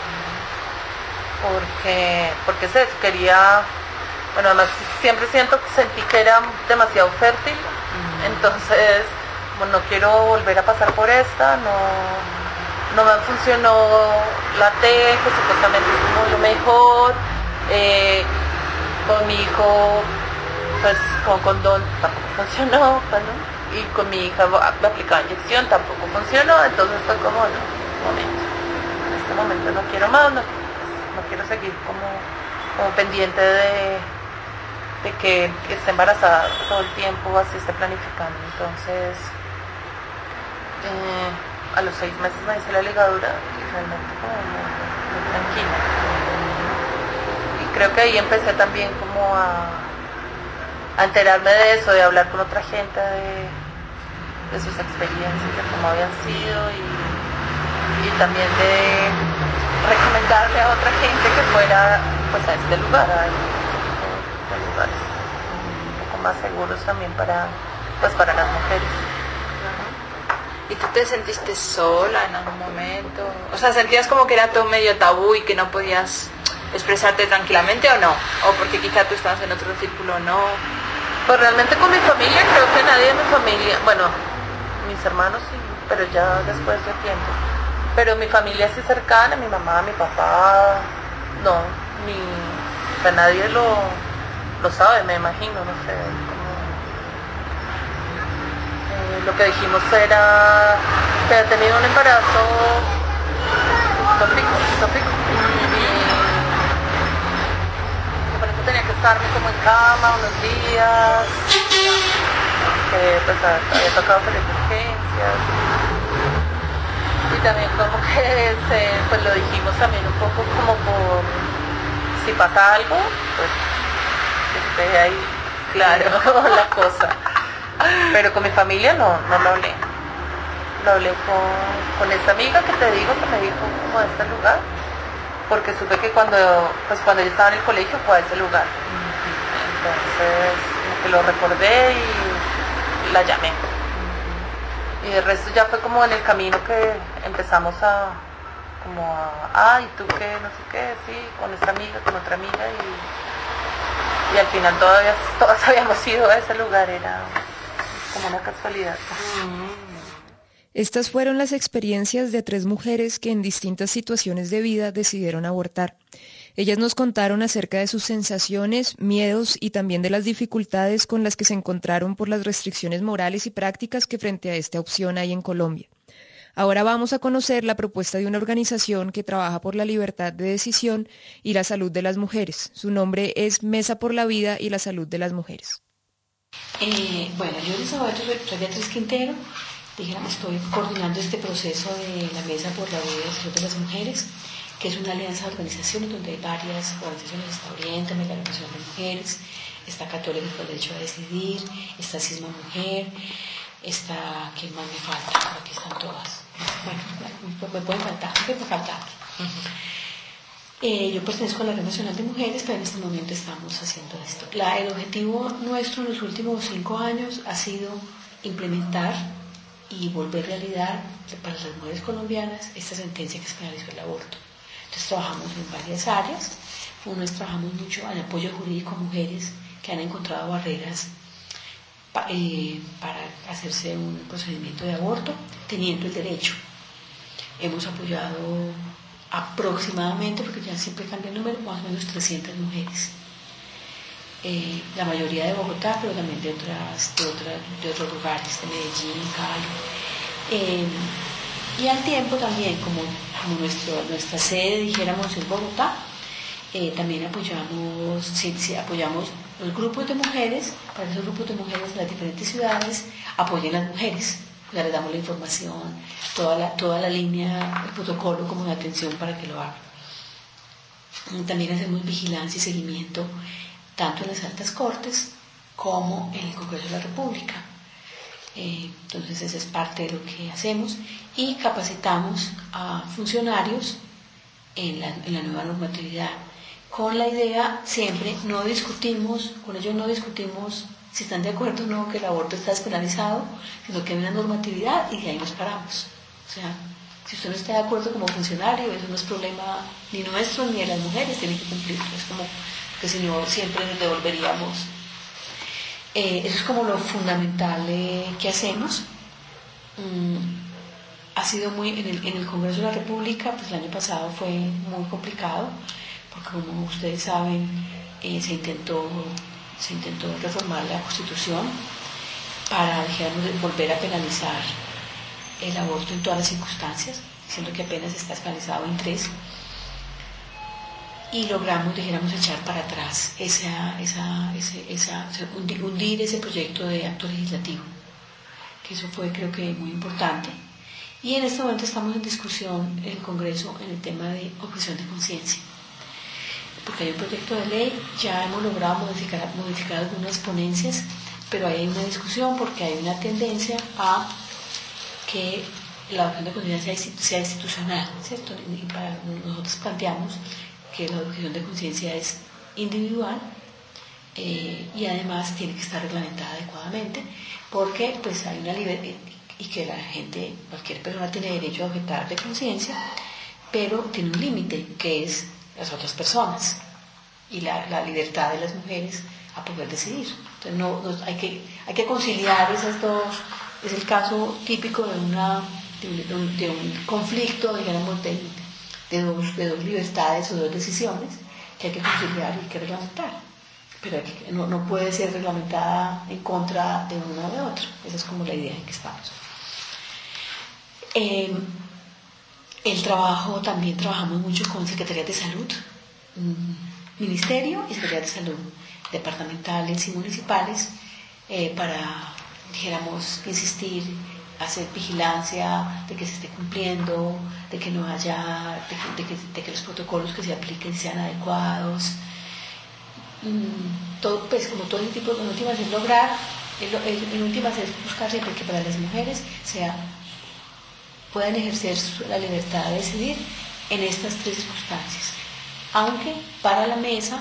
Porque sé, quería, bueno, además siempre sentí que era demasiado fértil, entonces bueno, no quiero volver a pasar por esta, no me funcionó la T, que supuestamente es como lo mejor, con mi hijo pues con condón tampoco funcionó, bueno, y con mi hija me aplicaba inyección, tampoco funcionó, entonces fue como, no, en este momento no quiero más, no quiero seguir como pendiente de que esté embarazada todo el tiempo, así esté planificando. Entonces a los 6 meses me hice la ligadura y realmente como muy tranquila, y creo que ahí empecé también como a enterarme de eso, de hablar con otra gente de sus experiencias, de cómo habían sido y también de recomendarle a otra gente que fuera pues a este lugar, a lugares un poco más seguros también para las mujeres. ¿Y tú te sentiste sola en algún momento? O sea, ¿sentías como que era todo medio tabú y que no podías expresarte tranquilamente o no? ¿O porque quizá tú estabas en otro círculo o no? Pues realmente con mi familia, creo que nadie de mi familia, bueno, mis hermanos sí, pero ya después de tiempo. Pero mi familia así cercana, mi mamá, mi papá, no, o sea, nadie lo sabe, me imagino, no sé. Lo que dijimos era que había tenido un embarazo tópico. Por eso tenía que estarme como en cama unos días, que pues había tocado salir de urgencias. Y también como que pues lo dijimos también un poco como por si pasa algo, pues que esté ahí claro la cosa. Pero con mi familia no lo hablé. Lo hablé con esta amiga que te digo, que me dijo como de este lugar, porque supe que cuando yo estaba en el colegio fue a ese lugar. Entonces como que lo recordé y la llamé. Y el resto ya fue como en el camino que empezamos ¿y tú qué? No sé qué, sí, con esta amiga, con otra amiga, y al final todas habíamos ido a ese lugar, era como una casualidad. Estas fueron las experiencias de 3 mujeres que en distintas situaciones de vida decidieron abortar. Ellas nos contaron acerca de sus sensaciones, miedos y también de las dificultades con las que se encontraron por las restricciones morales y prácticas que frente a esta opción hay en Colombia. Ahora vamos a conocer la propuesta de una organización que trabaja por la libertad de decisión y la salud de las mujeres. Su nombre es Mesa por la Vida y la Salud de las Mujeres. Bueno, yo les hablo, soy Beatriz Quintero. Estoy coordinando este proceso de la Mesa por la Vida y la Salud de las Mujeres, que es una alianza de organizaciones donde hay varias organizaciones. Está Oriéntame, la Organización de Mujeres, está Católica por el Derecho a Decidir, está Cisma Mujer, está, ¿quién más me falta? Aquí están todas. Bueno, me pueden faltar, ¿qué me falta? Yo pertenezco a la Red Nacional de Mujeres, pero en este momento estamos haciendo esto. El objetivo nuestro en los últimos 5 años ha sido implementar y volver realidad para las mujeres colombianas esta sentencia que penalizó el aborto. Entonces trabajamos en varias áreas. Uno es trabajamos mucho en apoyo jurídico a mujeres que han encontrado barreras para hacerse un procedimiento de aborto, teniendo el derecho. Hemos apoyado aproximadamente, porque ya siempre cambia el número, más o menos 300 mujeres. La mayoría de Bogotá, pero también de otros lugares, de Medellín, Cali. Y al tiempo también, como nuestra sede, dijéramos, en Bogotá, también apoyamos los grupos de mujeres. Para esos grupos de mujeres de las diferentes ciudades apoyen a las mujeres. Ya les damos la información, toda la línea, el protocolo como de atención para que lo hagan. También hacemos vigilancia y seguimiento tanto en las altas cortes como en el Congreso de la República. Entonces esa es parte de lo que hacemos, y capacitamos a funcionarios en la nueva normatividad, con la idea siempre, con ellos no discutimos si están de acuerdo o no que el aborto está despenalizado, sino que hay una normatividad y de ahí nos paramos. O sea, si usted no está de acuerdo como funcionario, eso no es problema ni nuestro ni de las mujeres, tienen que cumplirlo. Es como que si no, siempre nos devolveríamos. Eso es como lo fundamental que hacemos. Ha sido muy, en el Congreso de la República, pues el año pasado fue muy complicado, porque como ustedes saben, se intentó reformar la Constitución para, dijéramos, volver a penalizar el aborto en todas las circunstancias, siendo que apenas está penalizado en 3. Y logramos, dijéramos, echar para atrás hundir ese proyecto de acto legislativo, que eso fue, creo que, muy importante. Y en este momento estamos en discusión en el Congreso en el tema de objeción de conciencia, porque hay un proyecto de ley, ya hemos logrado modificar algunas ponencias, pero hay una discusión porque hay una tendencia a que la objeción de conciencia sea institucional, ¿cierto? Y nosotros planteamos que la objeción de conciencia es individual y además tiene que estar reglamentada adecuadamente, porque pues hay una libertad y que la gente, cualquier persona tiene derecho a objetar de conciencia, pero tiene un límite que es las otras personas y la libertad de las mujeres a poder decidir. Entonces hay que conciliar esas dos. Es el caso típico de un conflicto, digamos, de dos libertades o dos decisiones que hay que conciliar y hay que reglamentar, pero no puede ser reglamentada en contra de uno o de otro. Esa es como la idea en que estamos. El trabajo, también trabajamos mucho con Secretarías de Salud, Ministerio y Secretarías de Salud departamentales y municipales, para, dijéramos, insistir, hacer vigilancia de que se esté cumpliendo, de que no haya, de que los protocolos que se apliquen sean adecuados. Todo, pues, como todo el tipo, en últimas es lograr, en últimas es buscar siempre que para las mujeres puedan ejercer la libertad de decidir en estas 3 circunstancias. Aunque para la mesa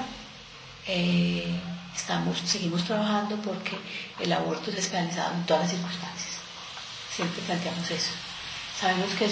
seguimos trabajando porque el aborto es despenalizado en todas las circunstancias. Siempre planteamos eso. Sabemos que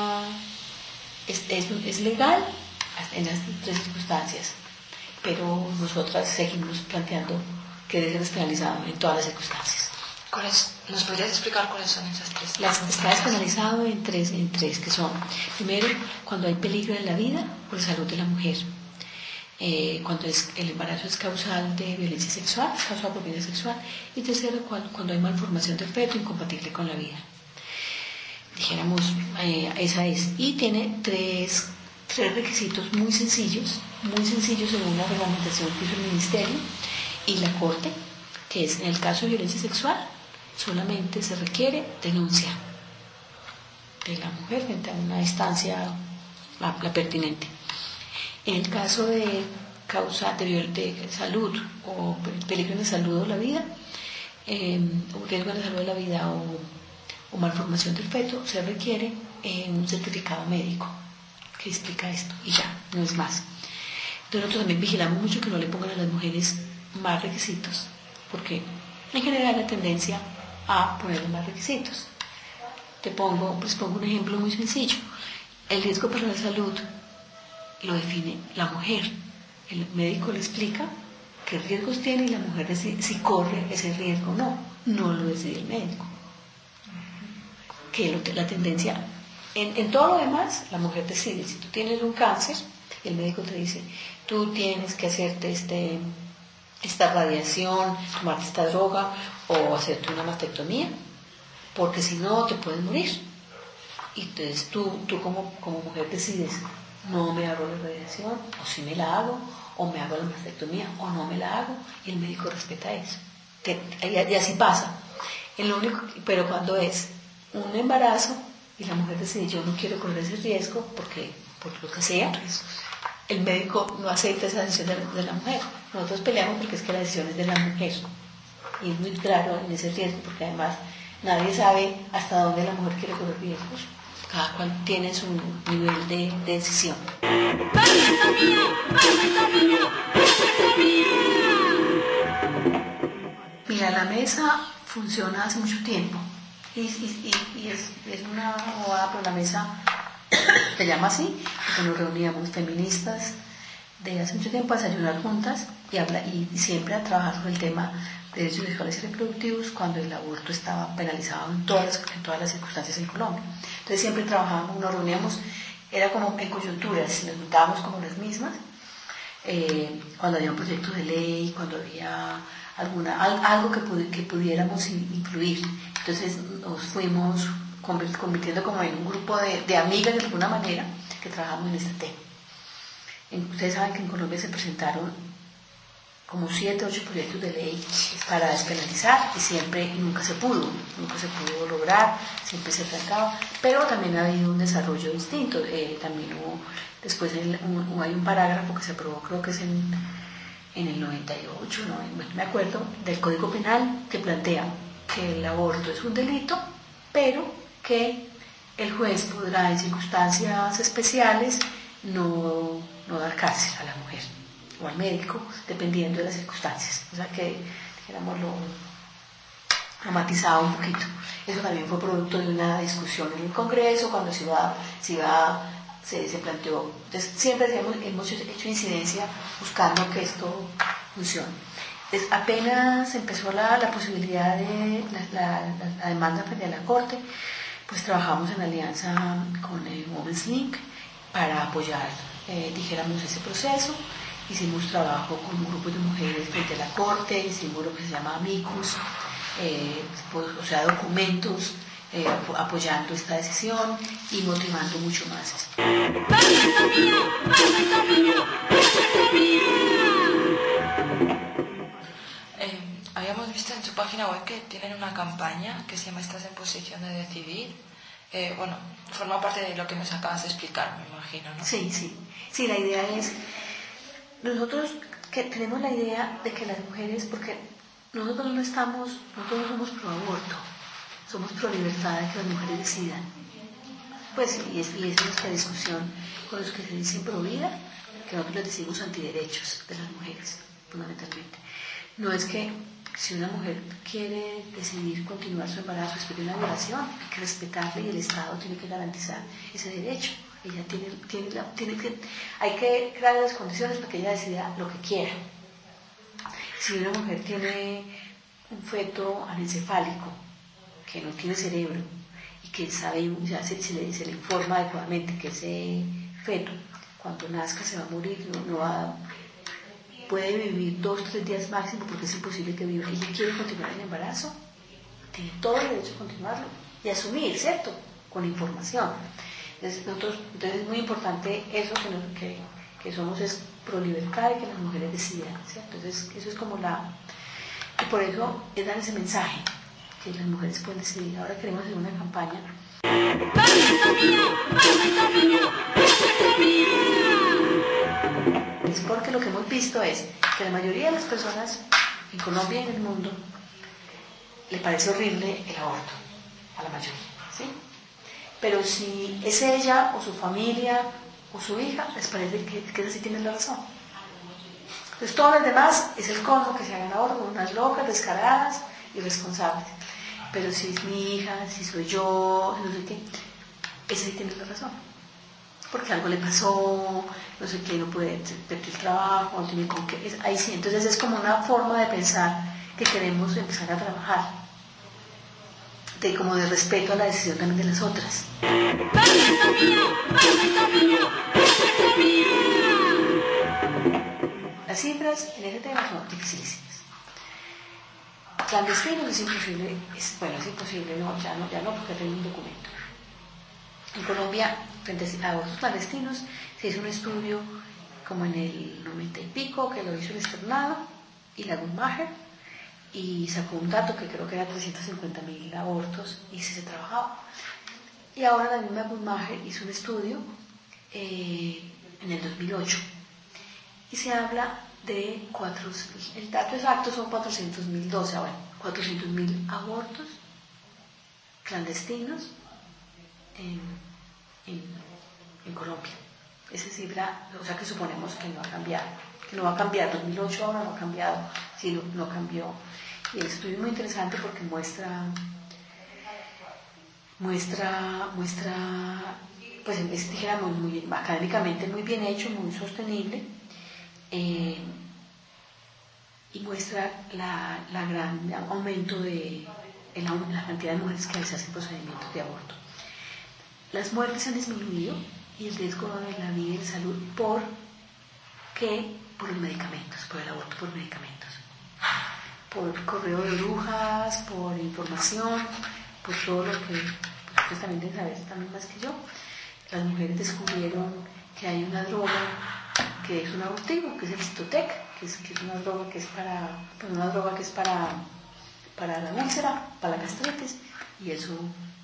es legal en las 3 circunstancias, pero nosotras seguimos planteando que debe ser despenalizado en todas las circunstancias. ¿Nos podrías explicar cuáles son esas tres? Está despenalizado en tres, que son, primero, cuando hay peligro en la vida o la salud de la mujer. Cuando el embarazo es causal de violencia sexual, causal por violencia sexual. Y tercero, cuando hay malformación del feto incompatible con la vida. Dijéramos, esa es. Y tiene tres requisitos muy sencillos según la reglamentación que hizo el Ministerio y la Corte, que es, en el caso de violencia sexual, solamente se requiere denuncia de la mujer frente a una instancia la pertinente. En el caso de causa de salud o peligro en la salud o la vida, riesgo en la salud de la vida o malformación del feto, se requiere un certificado médico que explica esto y ya, no es más. Entonces nosotros también vigilamos mucho que no le pongan a las mujeres más requisitos, porque en general la tendencia a ponerle más requisitos. Les pongo un ejemplo muy sencillo. El riesgo para la salud lo define la mujer. El médico le explica qué riesgos tiene y la mujer decide si corre ese riesgo o no. No lo decide el médico. Que la tendencia, en todo lo demás, la mujer decide. Si tú tienes un cáncer, el médico te dice, tú tienes que hacerte esta radiación, tomarte esta droga o hacerte una mastectomía, porque si no te puedes morir. Y entonces tú como mujer decides, no me hago la radiación, o si me la hago, o me hago la mastectomía, o no me la hago, y el médico respeta eso. Y así pasa. Pero cuando es un embarazo y la mujer decide, yo no quiero correr ese riesgo, porque por lo que sea, el médico no acepta esa decisión de la mujer. Nosotros peleamos porque es que la decisión es de la mujer. Y es muy claro en ese riesgo, porque además nadie sabe hasta dónde la mujer quiere correr riesgos. Cada cual tiene su nivel de decisión. Mira, la mesa funciona hace mucho tiempo. Y es una moda, pero la mesa se llama así, porque nos reuníamos feministas de hace mucho tiempo a desayunar juntas y siempre a trabajar sobre el tema de derechos sexuales y reproductivos cuando el aborto estaba penalizado en todas las circunstancias en Colombia. Entonces siempre trabajábamos, nos reuníamos, era como en coyunturas, nos juntábamos como las mismas, cuando había un proyecto de ley, cuando había algo que pudiéramos incluir. Entonces nos fuimos convirtiendo como en un grupo de amigas de alguna manera que trabajamos en este tema. Ustedes saben que en Colombia se presentaron como 7 o 8 proyectos de ley para despenalizar y nunca se pudo lograr, siempre se trancaba, pero también ha habido un desarrollo distinto. También después hay un parágrafo que se aprobó, creo que es en el 98, no me acuerdo, del Código Penal, que plantea que el aborto es un delito, pero que el juez podrá en circunstancias especiales no dar cárcel a la mujer o al médico, dependiendo de las circunstancias. O sea que, dijéramos, lo dramatizaba un poquito. Eso también fue producto de una discusión en el Congreso, cuando se planteó. Entonces, siempre hemos hecho incidencia buscando que esto funcione. Entonces, apenas empezó la posibilidad de la demanda frente a la Corte, pues trabajamos en alianza con el Women's Link para apoyar, dijéramos, ese proceso. Hicimos trabajo con un grupo de mujeres frente a la Corte, hicimos lo que se llama amicus, documentos apoyando esta decisión y motivando mucho más esto. Habíamos visto en su página web que tienen una campaña que se llama Estás en posición de decidir. Forma parte de lo que nos acabas de explicar, me imagino, ¿no? Sí, la idea es, nosotros que tenemos la idea de que las mujeres, porque nosotros no somos pro aborto, somos pro libertad de que las mujeres decidan. Pues, y es nuestra discusión con los que se dicen pro vida, que nosotros les decimos antiderechos de las mujeres, fundamentalmente. No es que si una mujer quiere decidir continuar su embarazo después de una violación, hay que respetarle y el Estado tiene que garantizar ese derecho. Ella hay que crear las condiciones para que ella decida lo que quiera. Si una mujer tiene un feto anencefálico que no tiene cerebro y que sabemos, ya se le informa adecuadamente que ese feto cuando nazca se va a morir, puede vivir 2 o 3 días máximo porque es imposible que viva, y quiere continuar el embarazo, tiene todo el derecho a continuarlo y asumir, ¿cierto?, con información. Entonces es muy importante eso, que somos es pro libertad y que las mujeres decidan, ¿cierto? Entonces eso es como y por eso es dar ese mensaje, que las mujeres pueden decidir. Ahora queremos hacer una campaña. Es porque lo que hemos visto es que la mayoría de las personas en Colombia y en el mundo le parece horrible el aborto, a la mayoría, ¿sí? Pero si es ella o su familia o su hija, les parece que esa sí tiene la razón. Entonces todos los demás es el colmo que se hagan aborto, unas locas, descaradas, irresponsables. Pero si es mi hija, si soy yo, no sé qué, esa sí tiene la razón. Porque algo le pasó, no sé qué, no puede perder el trabajo, no tiene con qué, ahí sí. Entonces es como una forma de pensar que queremos empezar a trabajar, como de respeto a la decisión también de las otras. Las cifras en ese tema son dificilísimas. Clandestinos es imposible, es imposible, ya no porque tengo un documento. En Colombia, frente a abortos clandestinos, se hizo un estudio como en el 90 y pico, que lo hizo el Externado y la Guttmacher, y sacó un dato que creo que era 350.000 abortos, y se trabajaba. Y ahora la misma Guttmacher hizo un estudio en el 2008, y se habla de el dato exacto son 400.012, 400.000 abortos clandestinos en Colombia. Esa cifra, o sea que suponemos que no va a cambiar, 2008 ahora no ha cambiado, sí, no cambió. Y el estudio es muy interesante porque muestra pues dijéramos académicamente muy bien hecho, muy sostenible, y muestra la gran aumento de la cantidad de mujeres que se hacen procedimientos de aborto. Las muertes han disminuido y el riesgo de la vida y la salud por los medicamentos, por el aborto por medicamentos, por correo de brujas, por información, por todo lo que ustedes también deben saber también más que yo. Las mujeres descubrieron que hay una droga que es un abortivo, que es el Cytotec, que es una droga que es para la úlcera, para la gastritis, y eso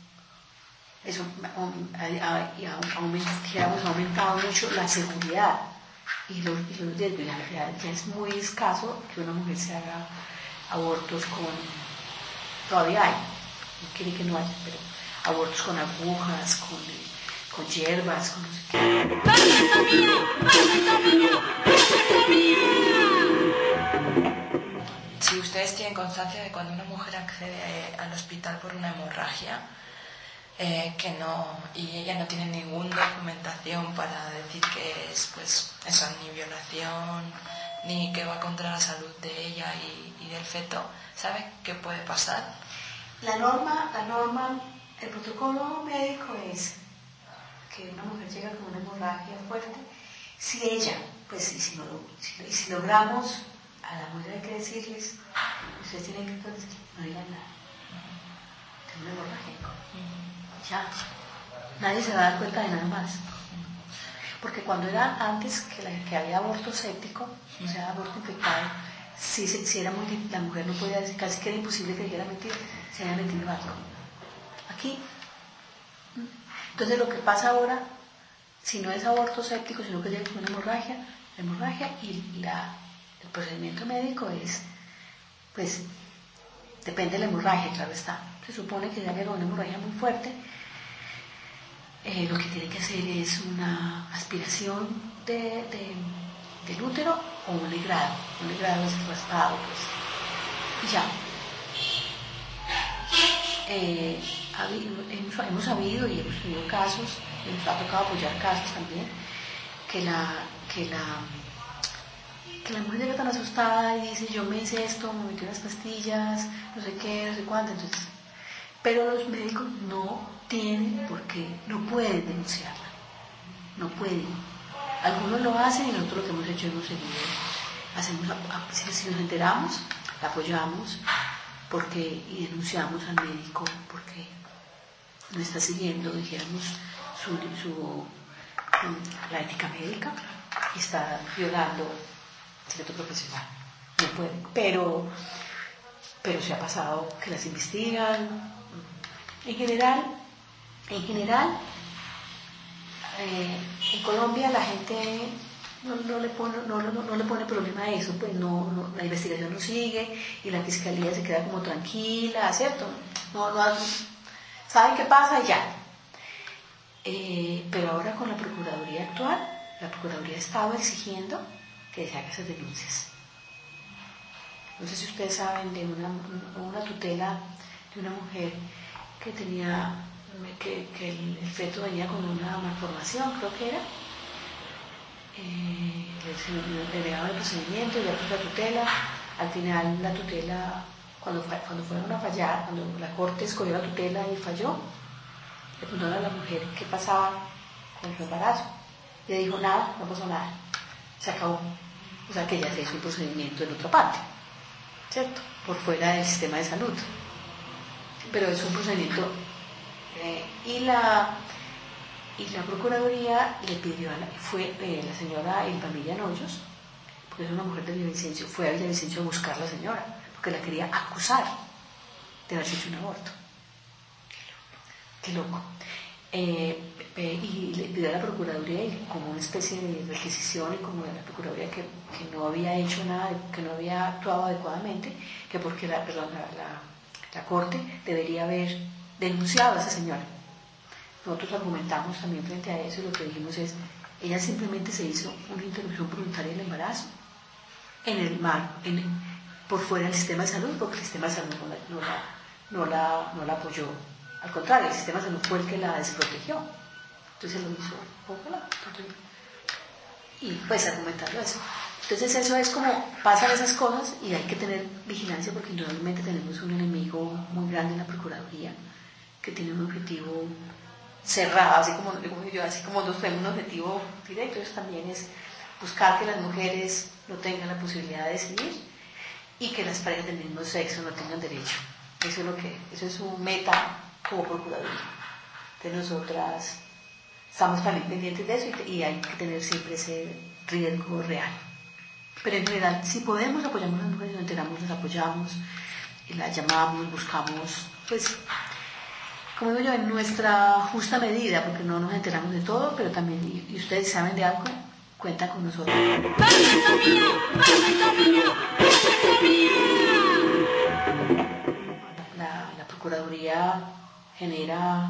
ha aumentado mucho la seguridad y los riesgos. Ya es muy escaso que una mujer se haga abortos todavía hay, no quiere que no haya, pero abortos con agujas, con hierbas, con no sé qué. Si ustedes tienen constancia de cuando una mujer accede al hospital por una hemorragia, y ella no tiene ninguna documentación para decir que es eso, ni violación, ni que va contra la salud de ella y del feto, ¿sabe qué puede pasar? La norma, el protocolo médico es que una mujer llega con una hemorragia fuerte, si ella, si logramos, a la mujer hay que decirles, ustedes tienen que no digan nada, tengo una hemorragia. Ya, nadie se va a dar cuenta de nada más. Porque cuando era antes que había aborto séptico, o sea, aborto infectado, si era muy difícil, la mujer no podía decir, casi que era imposible que dijera mentir, se había metido algo. Aquí, entonces lo que pasa ahora, si no es aborto séptico, sino que llega con una hemorragia y el procedimiento médico es, depende de la hemorragia, claro está. Se supone que ya llega una hemorragia muy fuerte, lo que tiene que hacer es una aspiración del útero o un legrado. Un legrado es el raspado, y ya. Hemos sabido y hemos tenido casos, nos ha tocado apoyar casos también, que que la mujer llega tan asustada y dice, yo me hice esto, me metí unas pastillas, no sé qué, no sé cuánto, entonces, pero los médicos no tienen por qué, no pueden denunciarla, no pueden. Algunos lo hacen y nosotros lo que hemos hecho hemos seguido, si nos enteramos, la apoyamos y denunciamos al médico porque no está siguiendo, dijéramos, la ética médica y está violando el secreto profesional. No pueden, pero se ha pasado que las investigan. En general, en Colombia la gente no le pone problema a eso, pues la investigación no sigue y la fiscalía se queda como tranquila, ¿cierto? ¿Saben qué pasa? Y ya. Pero ahora con la Procuraduría actual, la Procuraduría ha estado exigiendo que se hagan esas denuncias. No sé si ustedes saben de una tutela de una mujer que tenía, que el feto venía con una malformación, creo que era. Le negaban el procedimiento y la tutela. Al final la tutela, cuando fueron a fallar, cuando la corte escogió la tutela y falló, le preguntaron a la mujer qué pasaba con su embarazo. Y le dijo, nada, no pasó nada, se acabó. O sea que ya se hizo un procedimiento en otra parte, ¿cierto? Por fuera del sistema de salud. Pero es un procedimiento y la Procuraduría le pidió la señora Ilpamilla Hoyos, porque es una mujer de Villavicencio, fue a Villavicencio a buscar a la señora, porque la quería acusar de haberse hecho un aborto. Qué loco. Y le pidió a la Procuraduría como una especie de requisición y como de la Procuraduría que no había hecho nada, que no había actuado adecuadamente, que porque la Corte debería haber denunciado a esa señora. Nosotros argumentamos también frente a eso y lo que dijimos es, ella simplemente se hizo una interrupción voluntaria del embarazo por fuera del sistema de salud, porque el sistema de salud no la apoyó. Al contrario, el sistema de salud fue el que la desprotegió. Entonces lo hizo popular. Y pues argumentando eso. Entonces eso es como pasan esas cosas y hay que tener vigilancia porque indudablemente tenemos un enemigo muy grande en la Procuraduría que tiene un objetivo cerrado, así como nosotros tenemos un objetivo directo, eso también es buscar que las mujeres no tengan la posibilidad de decidir y que las parejas del mismo sexo no tengan derecho. Eso es su meta como Procuraduría. Entonces nosotras estamos también pendientes de eso y hay que tener siempre ese riesgo real. Pero en general, si podemos, apoyamos a las mujeres, nos enteramos, las apoyamos, y las llamamos, buscamos, pues, como digo yo, en nuestra justa medida, porque no nos enteramos de todo, pero también, y ustedes saben de algo, cuentan con nosotros. La Procuraduría genera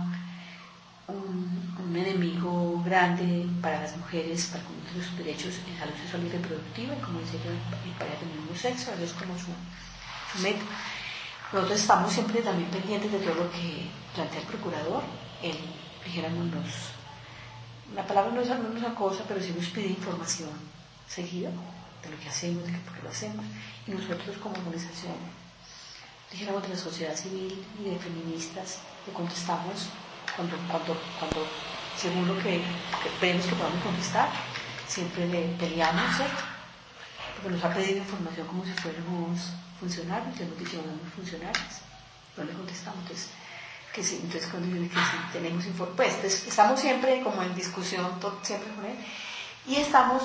un enemigo grande para las mujeres, para cumplir sus derechos en salud sexual y reproductiva, y como decía yo, y para el mismo sexo, eso es como su meta. Nosotros estamos siempre también pendientes de todo lo que plantea el procurador. Él, dijéramos, la palabra no es una cosa, pero sí nos pide información seguida de lo que hacemos, de por qué lo hacemos, y nosotros como organización, dijéramos, de la sociedad civil y de feministas, le contestamos cuando según lo que vemos que podamos contestar, siempre le peleamos, ¿cierto? Porque nos ha pedido información como si fuéramos funcionarios, le hemos dicho, no somos funcionarios, no le contestamos, entonces cuando dice que sí, tenemos información, pues estamos siempre como en discusión, siempre con él, y estamos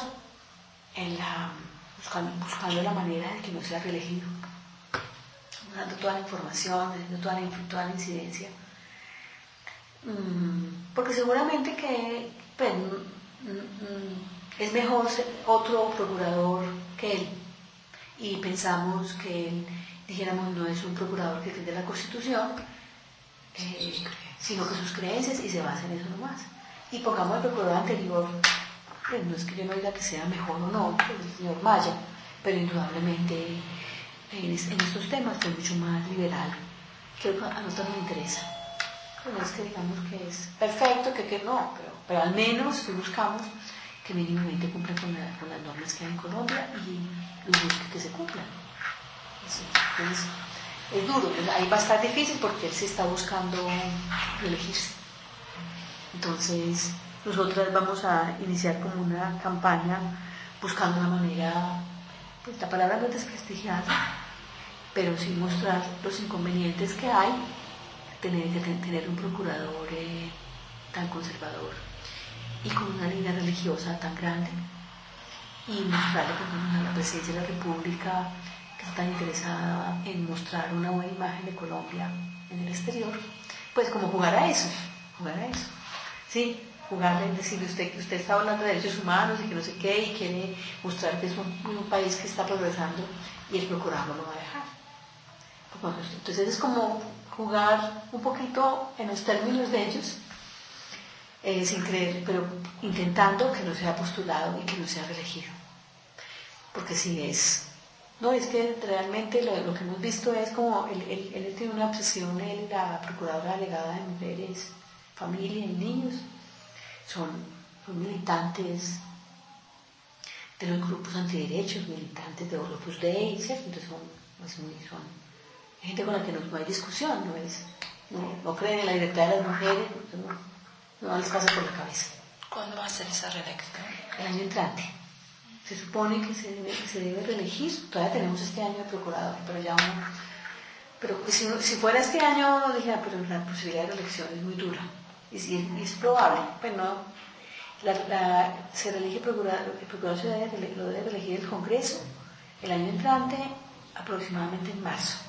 buscando la manera de que no sea reelegido, dando toda la información, dando toda la incidencia, porque seguramente que pues, es mejor ser otro procurador que él, y pensamos que él, dijéramos, no es un procurador que tiene la Constitución, sino que sus creencias, y se basa en eso nomás. Y pongamos al procurador anterior, pues no es que yo no diga que sea mejor o no, el señor Maya, pero indudablemente en estos temas fue mucho más liberal, que a nosotros nos interesa. No es que digamos que es perfecto, que no, pero al menos si buscamos que mínimamente cumplan con las normas que hay en Colombia y busque que se cumplan. Entonces, es duro, ahí va a estar difícil porque él se está buscando reelegirse. Entonces, nosotras vamos a iniciar como una campaña buscando una manera, pues la palabra no es desprestigiar, pero sí mostrar los inconvenientes que hay tener un procurador tan conservador y con una línea religiosa tan grande, y mostrarle a la presidencia de la República, que está tan interesada en mostrar una buena imagen de Colombia en el exterior, pues como jugar a eso, sí, jugarle, decirle usted que usted está hablando de derechos humanos y que no sé qué, y quiere mostrar que es un país que está progresando, y el procurador no lo va a dejar. Entonces es como jugar un poquito en los términos de ellos, sin creer, pero intentando que no sea postulado y que no sea reelegido. Porque si es... No, es que realmente lo que hemos visto es como él tiene una obsesión, la procuradora delegada de mujeres, familia y niños, son militantes de los grupos antiderechos, militantes de Opus Dei, ¿cierto? Entonces son gente con la que no hay discusión, no creen en la libertad de las mujeres, no les pasa por la cabeza. ¿Cuándo va a ser esa reelección? El año entrante. Se supone que se debe reelegir, todavía tenemos este año de procurador, pero si fuera este año, dijera, pero la posibilidad de reelección es muy dura, y es probable, pues no, se reelige el procurador lo debe reelegir el Congreso el año entrante, aproximadamente en marzo,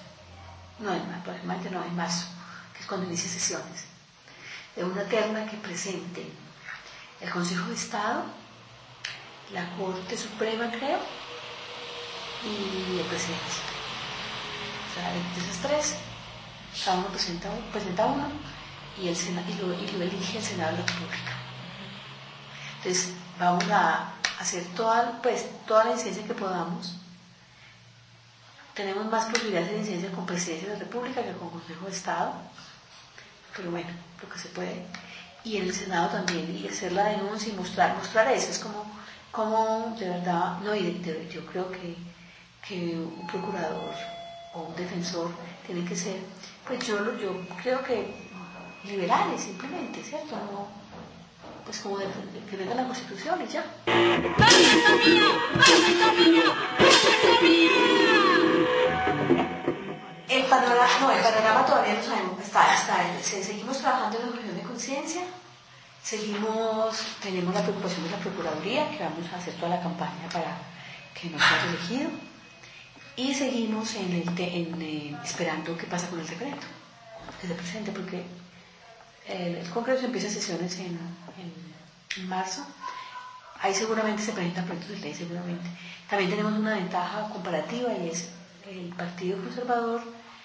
en marzo, que es cuando inicia sesiones, de una terna que presente el Consejo de Estado, la Corte Suprema, creo, y el presidente. O sea, de esas tres, cada uno presenta uno, y lo elige el Senado de la República. Entonces, vamos a hacer toda la incidencia que podamos. Tenemos más posibilidades de incidencia con Presidencia de la República que con Consejo de Estado, pero bueno, lo que se puede. Y en el Senado también, y hacer la denuncia y mostrar eso, es como de verdad, no, yo creo que un procurador o un defensor tiene que ser, pues yo creo que liberales simplemente, ¿cierto? No, pues como que venga la Constitución y ya. El panorama todavía no sabemos, seguimos trabajando en la objeción de conciencia. Tenemos la preocupación de la Procuraduría, que vamos a hacer toda la campaña para que no sea reelegido, y seguimos esperando qué pasa con el decreto, que se presente, porque el Congreso empieza sesiones en marzo, ahí seguramente se presentan proyectos de ley, seguramente. También tenemos una ventaja comparativa, y es el Partido Conservador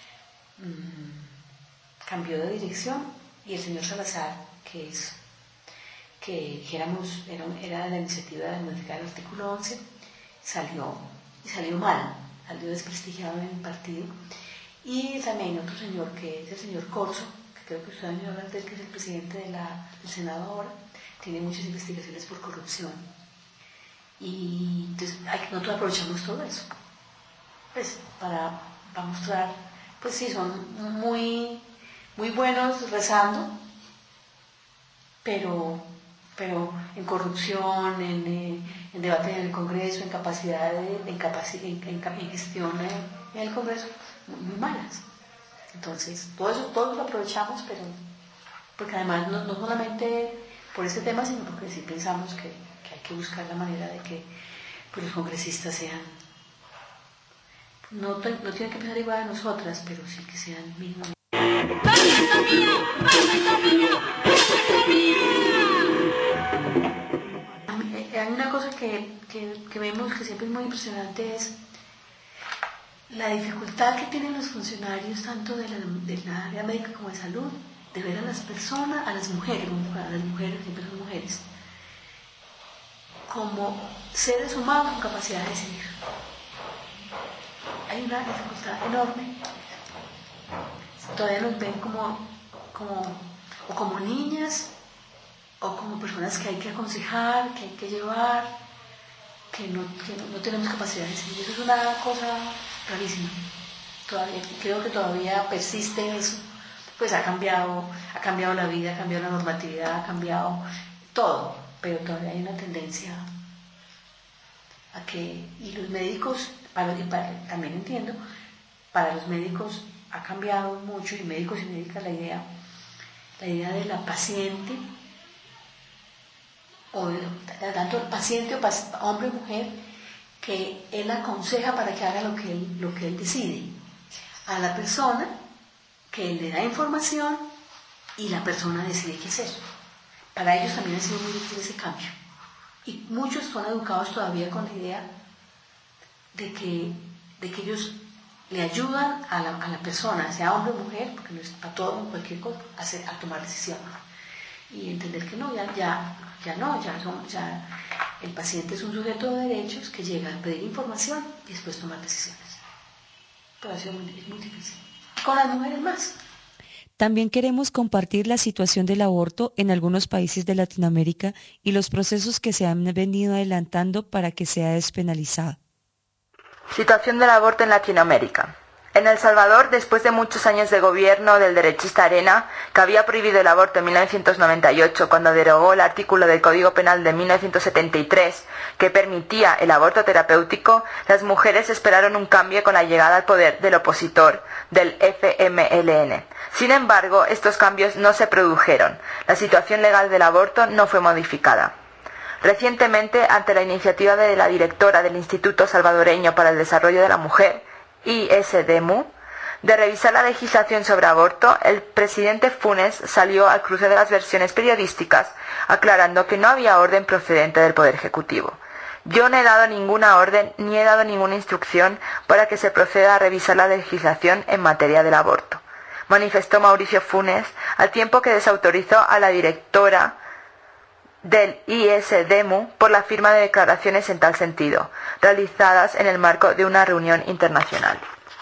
cambió de dirección, y el señor Salazar, que dijéramos era de la iniciativa de modificar el artículo 11, salió mal, salió desprestigiado en el partido. Y también otro señor, que es el señor Corso, que creo que usted ha hablar de él, que es el presidente del Senado ahora, tiene muchas investigaciones por corrupción. Y entonces nosotros aprovechamos todo eso, pues para mostrar, pues sí, son muy, muy buenos rezando, pero en corrupción, en debate en el Congreso, en capacidad en gestión en el Congreso, muy malas. Entonces, todo lo aprovechamos, pero porque además no solamente por este tema, sino porque sí pensamos que hay que buscar la manera de que pues, los congresistas sean, no tienen que pensar igual a nosotras, pero sí que sean mínimamente. Hay una cosa que vemos que siempre es muy impresionante, es la dificultad que tienen los funcionarios, tanto de la área médica como de salud, de ver a las personas, a las mujeres, siempre son mujeres, como seres humanos con capacidad de decidir. Hay una dificultad enorme. Todavía nos ven como niñas, o como personas que hay que aconsejar, que hay que llevar, que no tenemos capacidad de decidir. Eso es una cosa rarísima. Todavía, creo que todavía persiste eso. Pues ha cambiado la vida, ha cambiado la normatividad, ha cambiado todo, pero todavía hay una tendencia a que, y los médicos, también entiendo, para los médicos ha cambiado mucho, y médicos y médicas, la idea de la paciente, o tanto el paciente, hombre o mujer, que él aconseja para que haga lo que él decide, a la persona que le da información y la persona decide qué hacer. Para ellos también ha sido muy difícil ese cambio. Y muchos son educados todavía con la idea de que ellos le ayudan a la persona, sea hombre o mujer, porque no es para todo, cualquier cosa, a tomar decisiones. Y entender que no, ya el paciente es un sujeto de derechos que llega a pedir información y después tomar decisiones. Pero es muy difícil. Con las mujeres más. También queremos compartir la situación del aborto en algunos países de Latinoamérica y los procesos que se han venido adelantando para que sea despenalizado. Situación del aborto en Latinoamérica. En El Salvador, después de muchos años de gobierno del derechista Arena, que había prohibido el aborto en 1998 cuando derogó el artículo del Código Penal de 1973 que permitía el aborto terapéutico, las mujeres esperaron un cambio con la llegada al poder del opositor, del FMLN. Sin embargo, estos cambios no se produjeron. La situación legal del aborto no fue modificada. Recientemente, ante la iniciativa de la directora del Instituto Salvadoreño para el Desarrollo de la Mujer, ISDMU, de revisar la legislación sobre aborto, el presidente Funes salió al cruce de las versiones periodísticas aclarando que no había orden procedente del Poder Ejecutivo. Yo no he dado ninguna orden ni he dado ninguna instrucción para que se proceda a revisar la legislación en materia del aborto, manifestó Mauricio Funes, al tiempo que desautorizó a la directora del ISDMU por la firma de declaraciones en tal sentido, realizadas en el marco de una reunión internacional.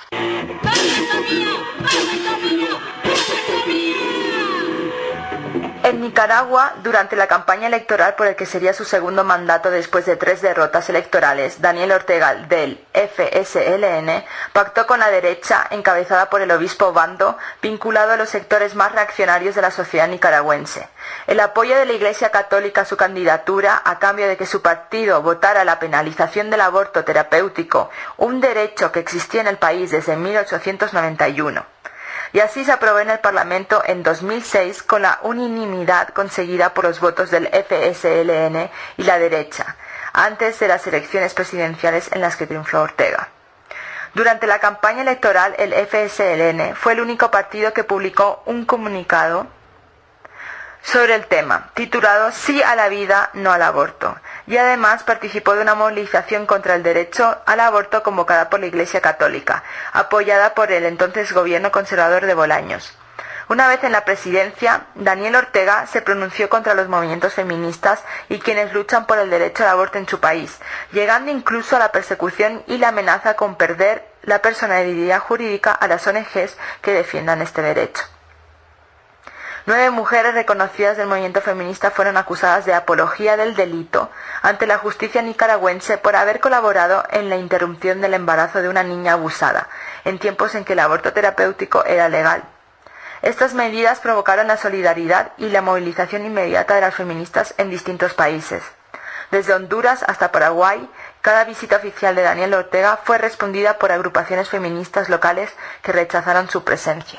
En Nicaragua, durante la campaña electoral por el que sería su segundo mandato después de 3 derrotas electorales, Daniel Ortega del FSLN pactó con la derecha encabezada por el obispo Obando, vinculado a los sectores más reaccionarios de la sociedad nicaragüense. El apoyo de la Iglesia Católica a su candidatura, a cambio de que su partido votara la penalización del aborto terapéutico, un derecho que existía en el país desde 1891. Y así se aprobó en el Parlamento en 2006 con la unanimidad conseguida por los votos del FSLN y la derecha, antes de las elecciones presidenciales en las que triunfó Ortega. Durante la campaña electoral, el FSLN fue el único partido que publicó un comunicado sobre el tema, titulado Sí a la vida, no al aborto, y además participó de una movilización contra el derecho al aborto convocada por la Iglesia Católica, apoyada por el entonces gobierno conservador de Bolaños. Una vez en la presidencia, Daniel Ortega se pronunció contra los movimientos feministas y quienes luchan por el derecho al aborto en su país, llegando incluso a la persecución y la amenaza con perder la personalidad jurídica a las ONGs que defiendan este derecho. 9 mujeres reconocidas del movimiento feminista fueron acusadas de apología del delito ante la justicia nicaragüense por haber colaborado en la interrupción del embarazo de una niña abusada, en tiempos en que el aborto terapéutico era legal. Estas medidas provocaron la solidaridad y la movilización inmediata de las feministas en distintos países. Desde Honduras hasta Paraguay, cada visita oficial de Daniel Ortega fue respondida por agrupaciones feministas locales que rechazaron su presencia.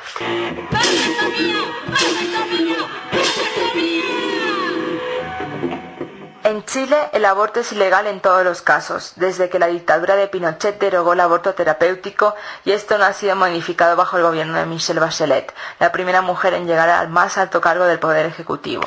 En Chile, el aborto es ilegal en todos los casos, desde que la dictadura de Pinochet derogó el aborto terapéutico, y esto no ha sido modificado bajo el gobierno de Michelle Bachelet, la primera mujer en llegar al más alto cargo del Poder Ejecutivo.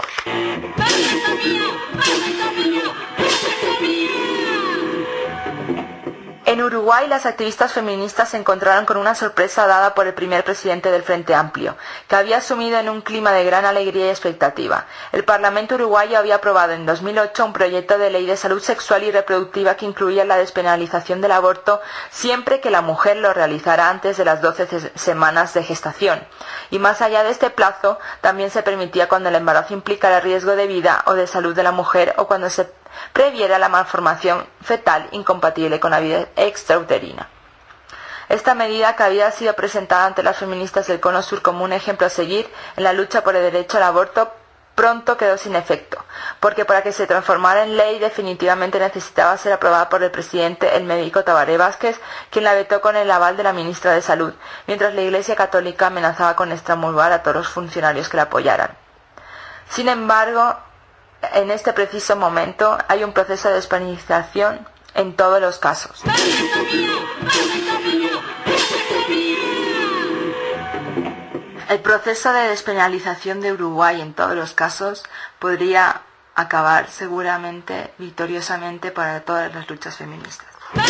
En Uruguay, las activistas feministas se encontraron con una sorpresa dada por el primer presidente del Frente Amplio, que había asumido en un clima de gran alegría y expectativa. El Parlamento uruguayo había aprobado en 2008 un proyecto de ley de salud sexual y reproductiva que incluía la despenalización del aborto siempre que la mujer lo realizara antes de las 12 semanas de gestación. Y más allá de este plazo, también se permitía cuando el embarazo implicara riesgo de vida o de salud de la mujer o cuando se previera la malformación fetal incompatible con la vida extrauterina. Esta medida, que había sido presentada ante las feministas del Cono Sur como un ejemplo a seguir en la lucha por el derecho al aborto, pronto quedó sin efecto, porque para que se transformara en ley definitivamente necesitaba ser aprobada por el presidente, el médico Tabaré Vázquez, quien la vetó con el aval de la ministra de Salud, mientras la Iglesia Católica amenazaba con extromulgar a todos los funcionarios que la apoyaran. Sin embargo, en este preciso momento hay un proceso de despenalización en todos los casos. El proceso de despenalización de Uruguay en todos los casos podría acabar seguramente victoriosamente para todas las luchas feministas.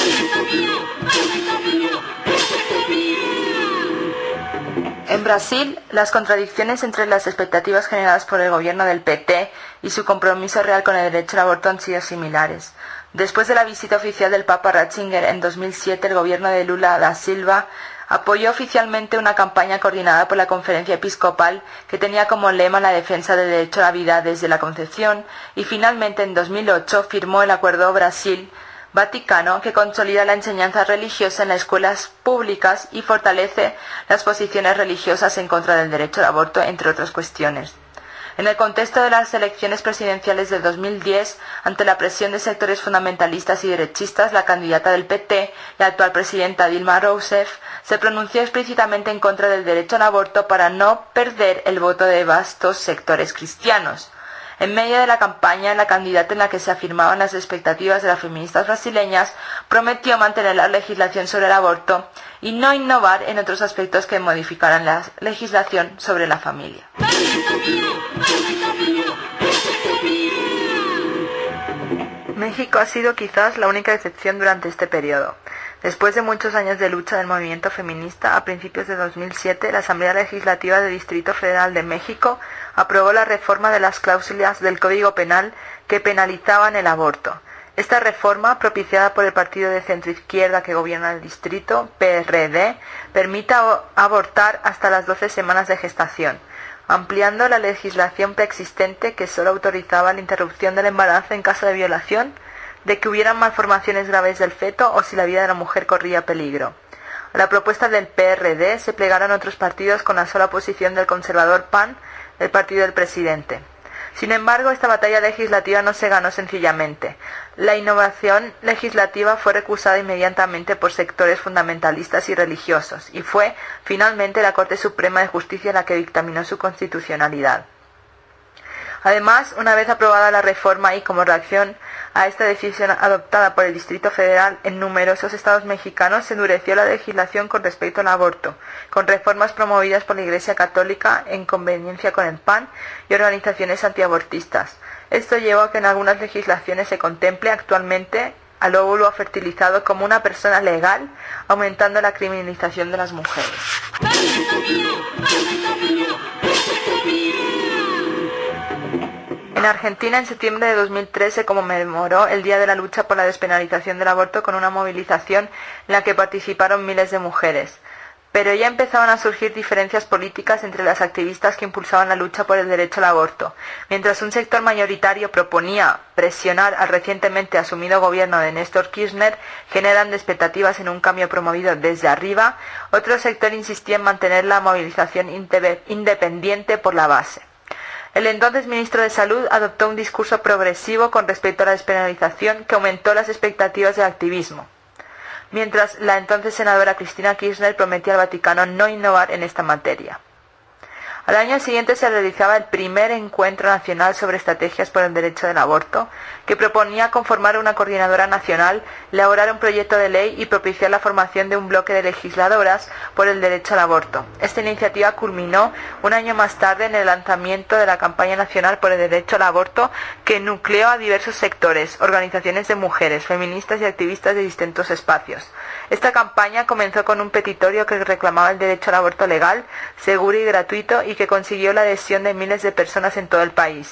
En Brasil, las contradicciones entre las expectativas generadas por el gobierno del PT y su compromiso real con el derecho al aborto han sido similares. Después de la visita oficial del Papa Ratzinger en 2007, el gobierno de Lula da Silva apoyó oficialmente una campaña coordinada por la Conferencia Episcopal que tenía como lema la defensa del derecho a la vida desde la concepción y finalmente en 2008 firmó el Acuerdo Brasil-Vaticano que consolida la enseñanza religiosa en las escuelas públicas y fortalece las posiciones religiosas en contra del derecho al aborto, entre otras cuestiones. En el contexto de las elecciones presidenciales de 2010, ante la presión de sectores fundamentalistas y derechistas, la candidata del PT, la actual presidenta Dilma Rousseff, se pronunció explícitamente en contra del derecho al aborto para no perder el voto de vastos sectores cristianos. En medio de la campaña, la candidata, en la que se afirmaban las expectativas de las feministas brasileñas, prometió mantener la legislación sobre el aborto y no innovar en otros aspectos que modificaran la legislación sobre la familia. México ha sido quizás la única excepción durante este periodo. Después de muchos años de lucha del movimiento feminista, a principios de 2007, la Asamblea Legislativa del Distrito Federal de México aprobó la reforma de las cláusulas del Código Penal que penalizaban el aborto. Esta reforma, propiciada por el partido de centroizquierda que gobierna el distrito, PRD, permite abortar hasta las 12 semanas de gestación, ampliando la legislación preexistente que solo autorizaba la interrupción del embarazo en caso de violación, de que hubieran malformaciones graves del feto o si la vida de la mujer corría peligro. A la propuesta del PRD se plegaron otros partidos con la sola oposición del conservador PAN, el partido del presidente. Sin embargo, esta batalla legislativa no se ganó sencillamente. La innovación legislativa fue recusada inmediatamente por sectores fundamentalistas y religiosos, y fue, finalmente, la Corte Suprema de Justicia la que dictaminó su constitucionalidad. Además, una vez aprobada la reforma y como reacción a esta decisión adoptada por el Distrito Federal, en numerosos estados mexicanos se endureció la legislación con respecto al aborto, con reformas promovidas por la Iglesia Católica en conveniencia con el PAN y organizaciones antiabortistas. Esto llevó a que en algunas legislaciones se contemple actualmente al óvulo fertilizado como una persona legal, aumentando la criminalización de las mujeres. En Argentina, en septiembre de 2003, se conmemoró el Día de la Lucha por la Despenalización del Aborto con una movilización en la que participaron miles de mujeres. Pero ya empezaban a surgir diferencias políticas entre las activistas que impulsaban la lucha por el derecho al aborto. Mientras un sector mayoritario proponía presionar al recientemente asumido gobierno de Néstor Kirchner, generando expectativas en un cambio promovido desde arriba, otro sector insistía en mantener la movilización independiente por la base. El entonces ministro de Salud adoptó un discurso progresivo con respecto a la despenalización que aumentó las expectativas del activismo, mientras la entonces senadora Cristina Kirchner prometía al Vaticano no innovar en esta materia. Al año siguiente se realizaba el primer encuentro nacional sobre estrategias por el derecho del aborto, que proponía conformar una coordinadora nacional, elaborar un proyecto de ley y propiciar la formación de un bloque de legisladoras por el derecho al aborto. Esta iniciativa culminó un año más tarde en el lanzamiento de la campaña nacional por el derecho al aborto, que nucleó a diversos sectores, organizaciones de mujeres, feministas y activistas de distintos espacios. Esta campaña comenzó con un petitorio que reclamaba el derecho al aborto legal, seguro y gratuito, y que consiguió la adhesión de miles de personas en todo el país.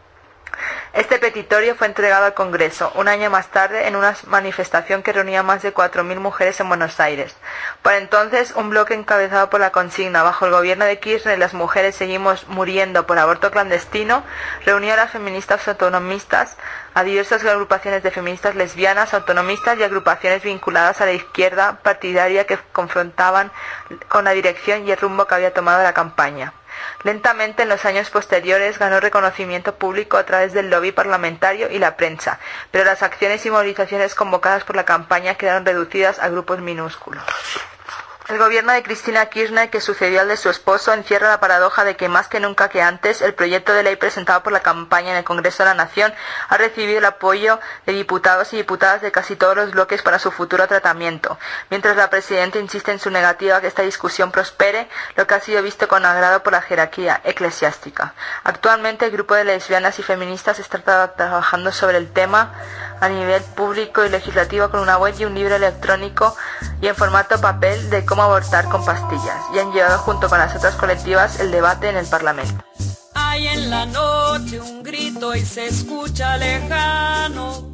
Este petitorio fue entregado al Congreso un año más tarde en una manifestación que reunía a más de 4.000 mujeres en Buenos Aires. Por entonces, un bloque encabezado por la consigna "Bajo el gobierno de Kirchner las mujeres seguimos muriendo por aborto clandestino" reunió a las feministas autonomistas, a diversas agrupaciones de feministas lesbianas, autonomistas y agrupaciones vinculadas a la izquierda partidaria que confrontaban con la dirección y el rumbo que había tomado la campaña. Lentamente, en los años posteriores, ganó reconocimiento público a través del lobby parlamentario y la prensa, pero las acciones y movilizaciones convocadas por la campaña quedaron reducidas a grupos minúsculos. El gobierno de Cristina Kirchner, que sucedió al de su esposo, encierra la paradoja de que más que nunca que antes, el proyecto de ley presentado por la campaña en el Congreso de la Nación ha recibido el apoyo de diputados y diputadas de casi todos los bloques para su futuro tratamiento, mientras la presidenta insiste en su negativa a que esta discusión prospere, lo que ha sido visto con agrado por la jerarquía eclesiástica. Actualmente, el grupo de lesbianas y feministas está trabajando sobre el tema a nivel público y legislativo con una web y un libro electrónico y en formato papel de cómo abortar con pastillas, y han llevado junto con las otras colectivas el debate en el Parlamento. Hay en la noche un grito y se escucha lejano.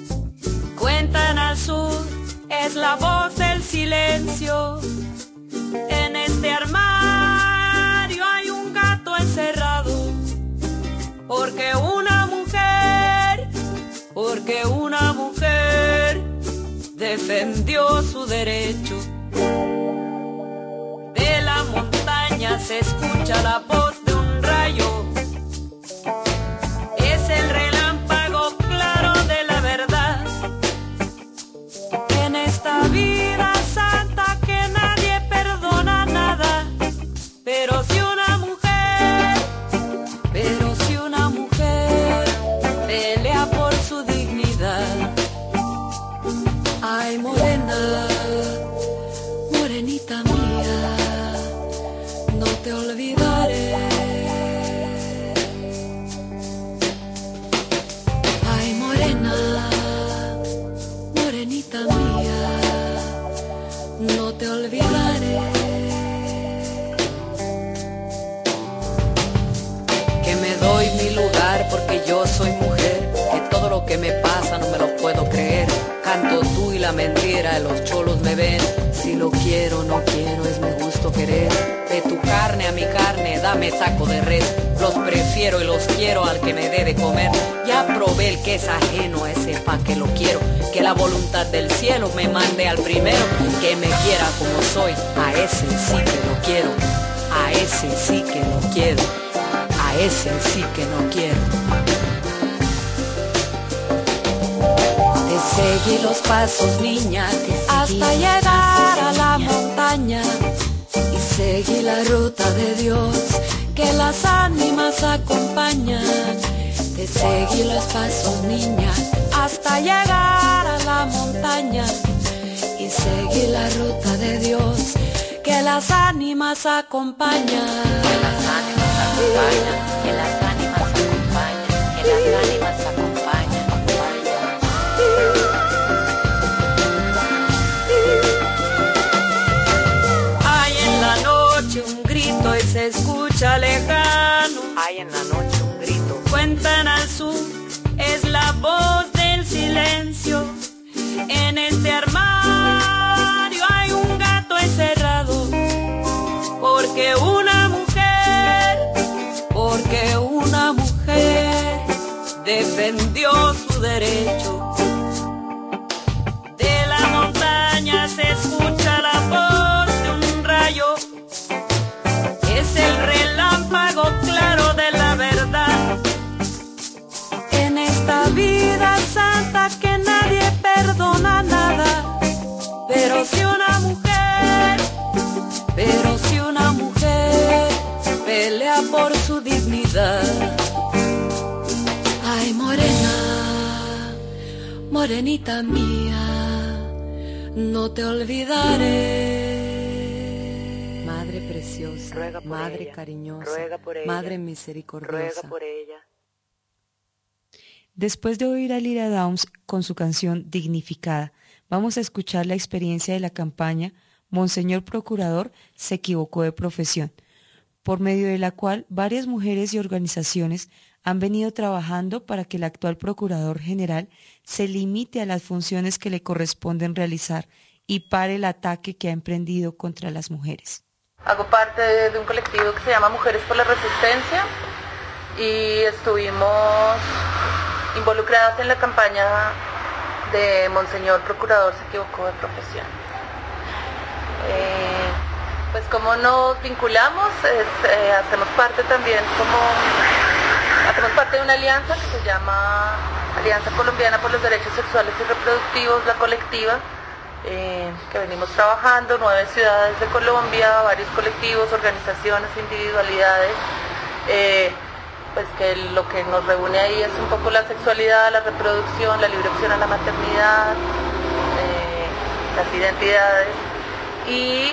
Cuentan al sur, es la voz del silencio. En este armario hay un gato encerrado, porque una mujer defendió su derecho. De la montaña se escucha la voz de un rayo, es el relámpago claro de la verdad. En esta vida santa que nadie perdona nada, pero si una mujer pelea por su dignidad. Ay, morena, morenita mía, no te olvidaré. Ay, morena, morenita mía, no te olvidaré. Que me doy mi lugar porque yo soy mujer, que todo lo que me pasa no me lo puedo creer. Canto tú y la mentira, los cholos me ven. Si lo quiero, no quiero, es mi gusto querer. De tu carne a mi carne, dame taco de res. Los prefiero y los quiero al que me dé de comer. Ya probé el que es ajeno, a ese pa' que lo quiero. Que la voluntad del cielo me mande al primero. Que me quiera como soy, a ese sí que lo quiero. A ese sí que lo quiero. A ese sí que no quiero. Te seguí los pasos, niña, hasta llegar a la montaña. Y seguí la ruta de Dios, que las ánimas acompañan. Te seguí los pasos, niña, hasta llegar a la montaña. Y seguí la ruta de Dios, que las ánimas acompañan. Que las ánimas acompañan, que las ánimas acompañan, que las ánimas acompañan. Un grito y se escucha lejano. Hay en la noche un grito. Cuentan al sur, es la voz del silencio. En este armario hay un gato encerrado, porque una mujer defendió su derecho. De la montaña se escucha la voz de un rayo, es el relámpago claro de la verdad. En esta vida santa que nadie perdona nada, pero si una mujer pelea su dignidad. Ay, morena, morenita mía, no te olvidaré. Madre preciosa, madre ella, cariñosa, ruega por ella, madre misericordiosa. ruega por ella. Después de oír a Lira Downs con su canción Dignificada, vamos a escuchar la experiencia de la campaña Monseñor Procurador se equivocó de profesión, por medio de la cual varias mujeres y organizaciones han venido trabajando para que el actual Procurador General se limite a las funciones que le corresponden realizar y pare el ataque que ha emprendido contra las mujeres. Hago parte de un colectivo que se llama Mujeres por la Resistencia y estuvimos involucradas en la campaña de Monseñor Procurador se equivocó de profesión. Pues como nos vinculamos, hacemos parte también hacemos parte de una alianza que se llama Alianza Colombiana por los Derechos Sexuales y Reproductivos, la colectiva, que venimos trabajando, 9 ciudades de Colombia, varios colectivos, organizaciones, individualidades, pues que lo que nos reúne ahí es un poco la sexualidad, la reproducción, la libre opción a la maternidad, las identidades, y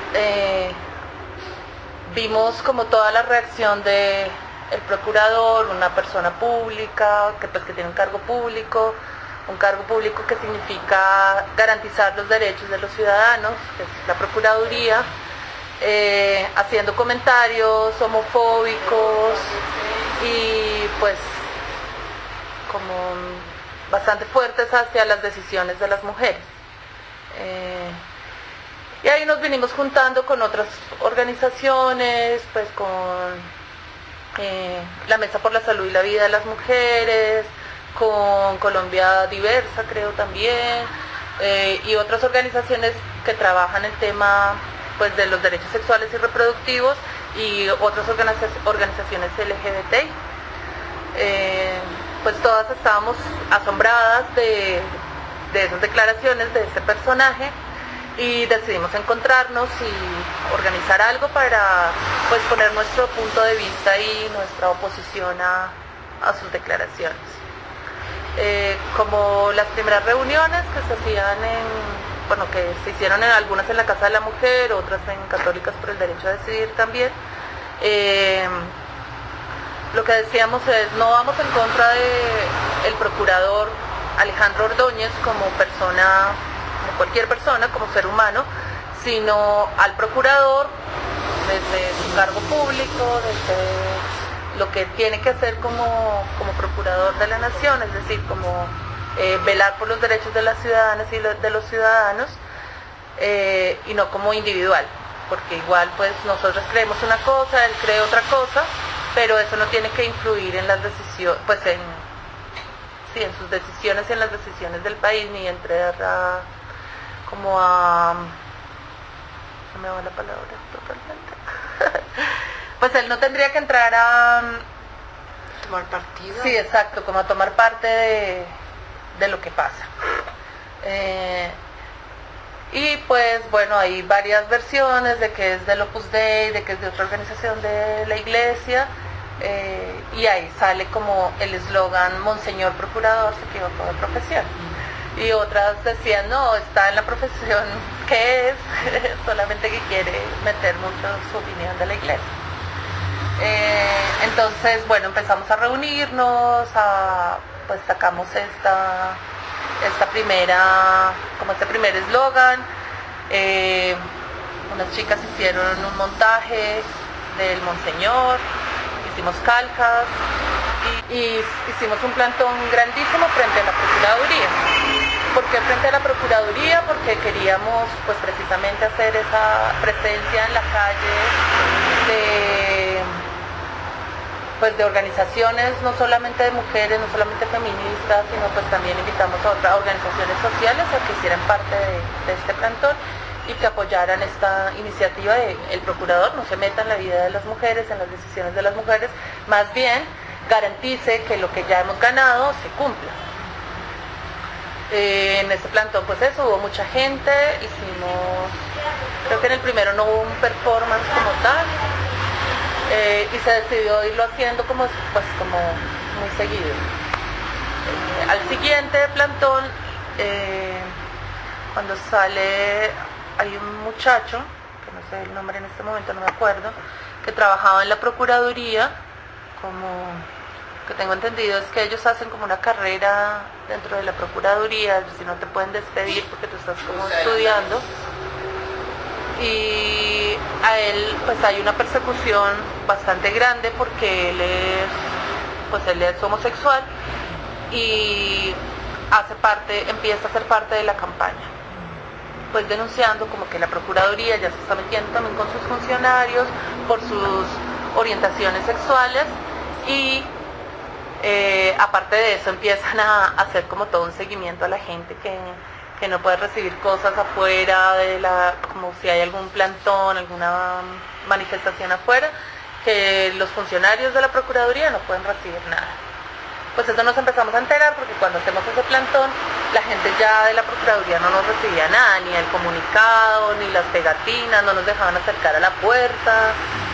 vimos como toda la reacción de el procurador, una persona pública que tiene un cargo público que significa garantizar los derechos de los ciudadanos, que es la Procuraduría, haciendo comentarios homofóbicos y pues como bastante fuertes hacia las decisiones de las mujeres. Y ahí nos vinimos juntando con otras organizaciones, pues con la Mesa por la Salud y la Vida de las Mujeres, con Colombia Diversa creo también, y otras organizaciones que trabajan el tema pues de los derechos sexuales y reproductivos y otras organizaciones LGBT. Pues todas estábamos asombradas de esas declaraciones de ese personaje y decidimos encontrarnos y organizar algo para pues poner nuestro punto de vista y nuestra oposición a sus declaraciones. Como las primeras reuniones que se hacían que se hicieron algunas en la Casa de la Mujer, otras en Católicas por el Derecho a Decidir también, lo que decíamos es, no vamos en contra del procurador Alejandro Ordóñez como persona, como cualquier persona, como ser humano, sino al procurador desde su cargo público, desde lo que tiene que hacer como procurador de la nación, es decir, como velar por los derechos de las ciudadanas y de los ciudadanos, y no como individual, porque igual pues nosotros creemos una cosa, él cree otra cosa, pero eso no tiene que influir en las decisiones, pues en sus decisiones y en las decisiones del país, ni entrar no me va la palabra totalmente. Pues él no tendría que entrar a tomar partido. Sí, exacto, como a tomar parte de lo que pasa. Y pues bueno, hay varias versiones de que es del Opus Dei, de que es de otra organización de la iglesia, y ahí sale como el eslogan Monseñor Procurador se equivocó de profesión. Y otras decían, no, está en la profesión que es, solamente que quiere meter mucho su opinión de la iglesia. Entonces, bueno, empezamos a reunirnos, pues sacamos este primer eslogan. Unas chicas hicieron un montaje del Monseñor, hicimos calcas y hicimos un plantón grandísimo frente a la Procuraduría. ¿Por qué frente a la Procuraduría? Porque queríamos pues precisamente hacer esa presencia en la calle de organizaciones, no solamente de mujeres, no solamente feministas, sino pues también invitamos a otras organizaciones sociales a que hicieran parte de este plantón y que apoyaran esta iniciativa de el procurador no se meta en la vida de las mujeres, en las decisiones de las mujeres, más bien garantice que lo que ya hemos ganado se cumpla. En este plantón pues eso, hubo mucha gente, creo que en el primero no hubo un performance como tal, y se decidió irlo haciendo como muy seguido. Al siguiente plantón, cuando sale, hay un muchacho, que no sé el nombre en este momento, no me acuerdo, que trabajaba en la Procuraduría, como que tengo entendido es que ellos hacen como una carrera dentro de la Procuraduría, si no te pueden despedir porque tú estás como estudiando, y a él pues hay una persecución bastante grande porque él es homosexual y empieza a ser parte de la campaña, pues denunciando como que la Procuraduría ya se está metiendo también con sus funcionarios por sus orientaciones sexuales y aparte de eso empiezan a hacer como todo un seguimiento a la gente que no puede recibir cosas afuera como si hay algún plantón, alguna manifestación afuera, que los funcionarios de la Procuraduría no pueden recibir nada. Pues eso nos empezamos a enterar porque cuando hacemos ese plantón, la gente ya de la Procuraduría no nos recibía nada, ni el comunicado, ni las pegatinas, no nos dejaban acercar a la puerta.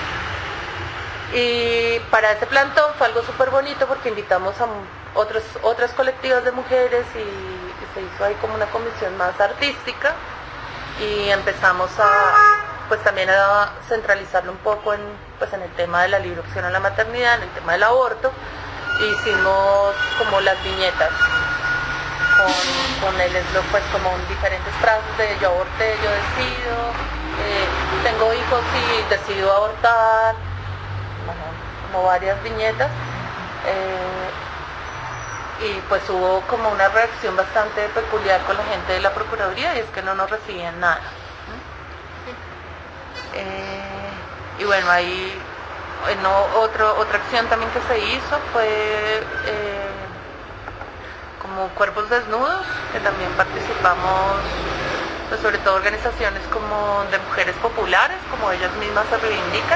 Y para ese plantón fue algo súper bonito porque invitamos a otras colectivas de mujeres y se hizo ahí como una comisión más artística y empezamos también a centralizarlo un poco en el tema de la libre opción a la maternidad, en el tema del aborto. Hicimos como las viñetas con el eslogan, pues como diferentes frases de yo aborté, yo decido, tengo hijos y decido abortar, como varias viñetas, y pues hubo como una reacción bastante peculiar con la gente de la Procuraduría y es que no nos recibían nada. Y bueno, ahí otra acción también que se hizo fue como cuerpos desnudos, que también participamos, pues sobre todo organizaciones como de mujeres populares, como ellas mismas se reivindican,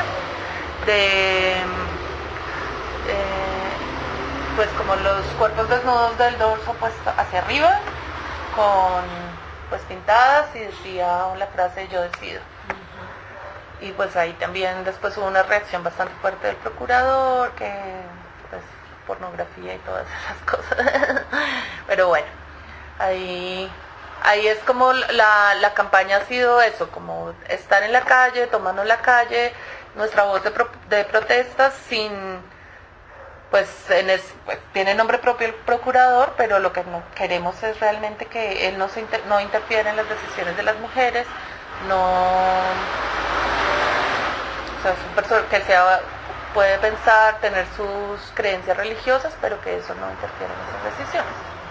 pues como los cuerpos desnudos del dorso pues hacia arriba, con pues pintadas y decía la frase yo decido. Y pues ahí también después hubo una reacción bastante fuerte del procurador, que pues pornografía y todas esas cosas. Pero bueno, ahí es como la campaña ha sido eso, como estar en la calle, tomarnos la calle, nuestra voz de protesta sin, pues tiene nombre propio el procurador, pero lo que no queremos es realmente que él no interfiera en las decisiones de las mujeres, o sea, es un persona que puede pensar, tener sus creencias religiosas, pero que eso no interfiere en esas decisiones.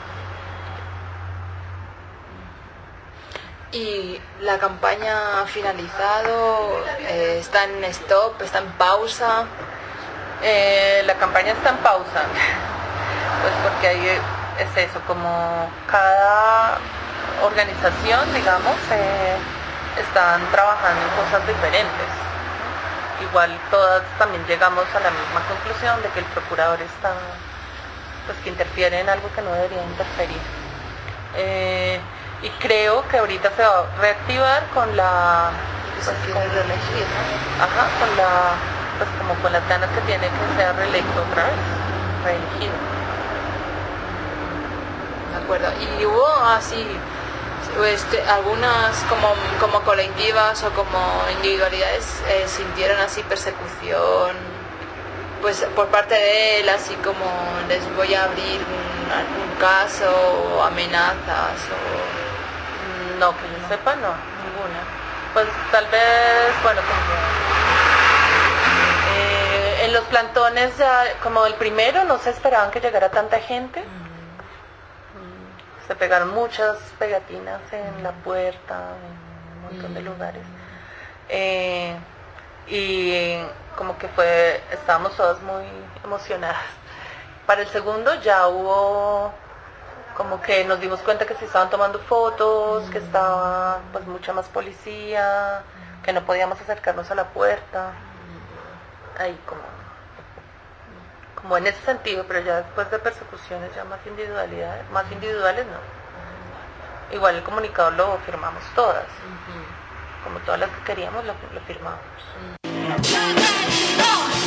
¿Y la campaña ha finalizado? ¿Está en stop? ¿Está en pausa? La campaña está en pausa, pues porque ahí es eso, como cada organización, digamos, están trabajando en cosas diferentes. Igual todas también llegamos a la misma conclusión de que el procurador está, pues que interfiere en algo que no debería interferir. Y creo que ahorita se va a reactivar con la, pues, con las ganas que tiene que sea reelecto otra vez, reelegido. De acuerdo. Y hubo así algunas como colectivas o como individualidades sintieron así persecución pues por parte de él, así como les voy a abrir algún caso o amenazas o... No, que yo sepa no, ninguna. Pues tal vez, bueno, como en los plantones ya, como el primero no se esperaban que llegara tanta gente. Se pegaron muchas pegatinas en la puerta, en un montón de lugares. Y como que estábamos todas muy emocionadas. Para el segundo ya hubo, como que nos dimos cuenta que se estaban tomando fotos, que estaba pues mucha más policía, que no podíamos acercarnos a la puerta. Ahí como en ese sentido, pero ya después de persecuciones ya más individuales no. Igual el comunicado lo firmamos todas, como todas las que queríamos lo firmamos.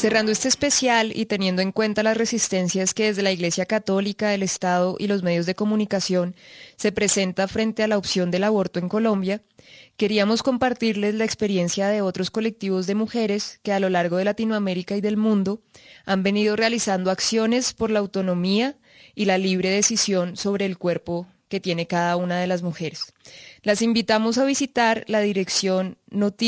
Cerrando este especial y teniendo en cuenta las resistencias que desde la Iglesia Católica, el Estado y los medios de comunicación se presenta frente a la opción del aborto en Colombia, queríamos compartirles la experiencia de otros colectivos de mujeres que a lo largo de Latinoamérica y del mundo han venido realizando acciones por la autonomía y la libre decisión sobre el cuerpo que tiene cada una de las mujeres. Las invitamos a visitar la dirección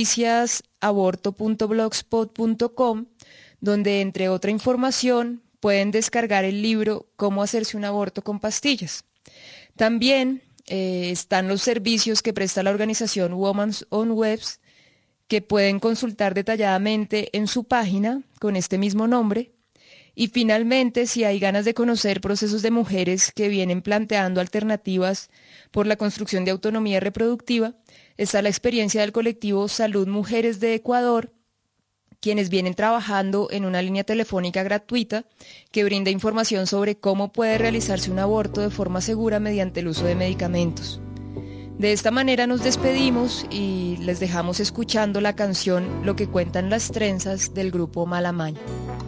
noticiasaborto.blogspot.com, donde, entre otra información, pueden descargar el libro Cómo hacerse un aborto con pastillas. También están los servicios que presta la organización Women's on Webs, que pueden consultar detalladamente en su página con este mismo nombre. Y finalmente, si hay ganas de conocer procesos de mujeres que vienen planteando alternativas por la construcción de autonomía reproductiva, está la experiencia del colectivo Salud Mujeres de Ecuador, quienes vienen trabajando en una línea telefónica gratuita que brinda información sobre cómo puede realizarse un aborto de forma segura mediante el uso de medicamentos. De esta manera nos despedimos y les dejamos escuchando la canción Lo que cuentan las trenzas del grupo Malamaña.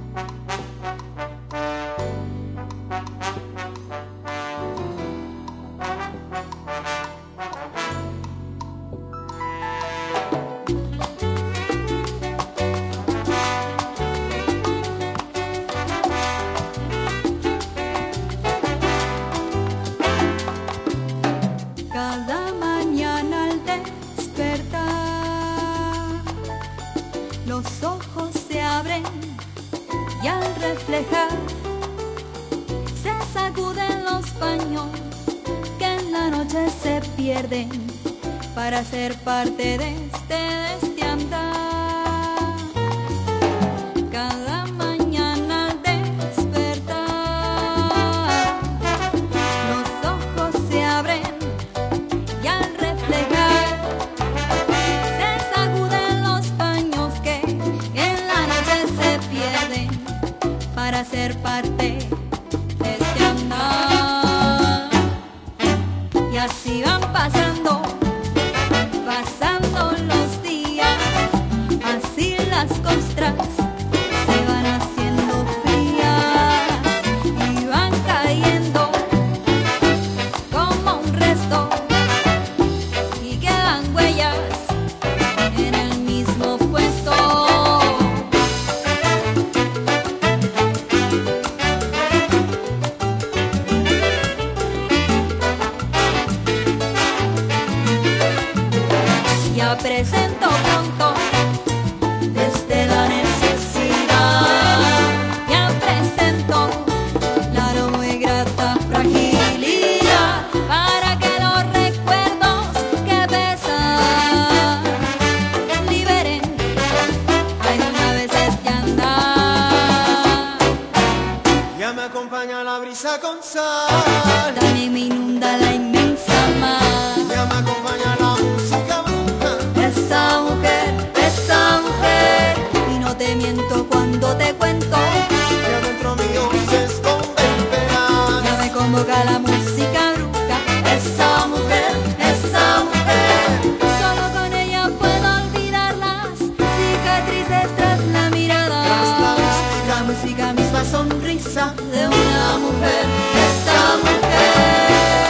Los ojos se abren y al reflejar se sacuden los paños que en la noche se pierden para ser parte de este andar. Cada mañana al despertar los ojos se abren y al reflejar para ser parte de este andar. Y así van pasando los días, así las costras se van haciendo frías y van cayendo como un resto y quedan huellas en el mismo puesto. Presento pronto desde la necesidad, ya presento la no muy grata fragilidad para que los recuerdos que pesan liberen alguna vez este andar. Ya me acompaña la brisa con sal, también me inunda la inmensa mar. Ya me acompaña la música. Esa mujer, y no te miento cuando te cuento que adentro mío se esconde el verano. Ya me convoca la música bruja. Esa mujer, solo con ella puedo olvidar las cicatrices tras la mirada. La música misma sonrisa de una mujer. Esa mujer.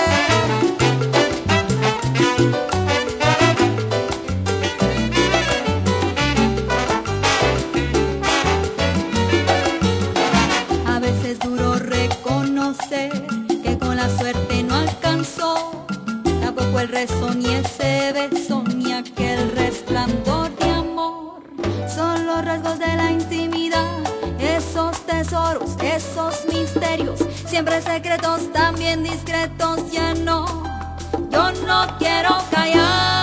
Que con la suerte no alcanzó, tampoco el rezo, ni ese beso, ni aquel resplandor de amor. Son los rasgos de la intimidad, esos tesoros, esos misterios, siempre secretos, también discretos. Ya no, yo no quiero callar.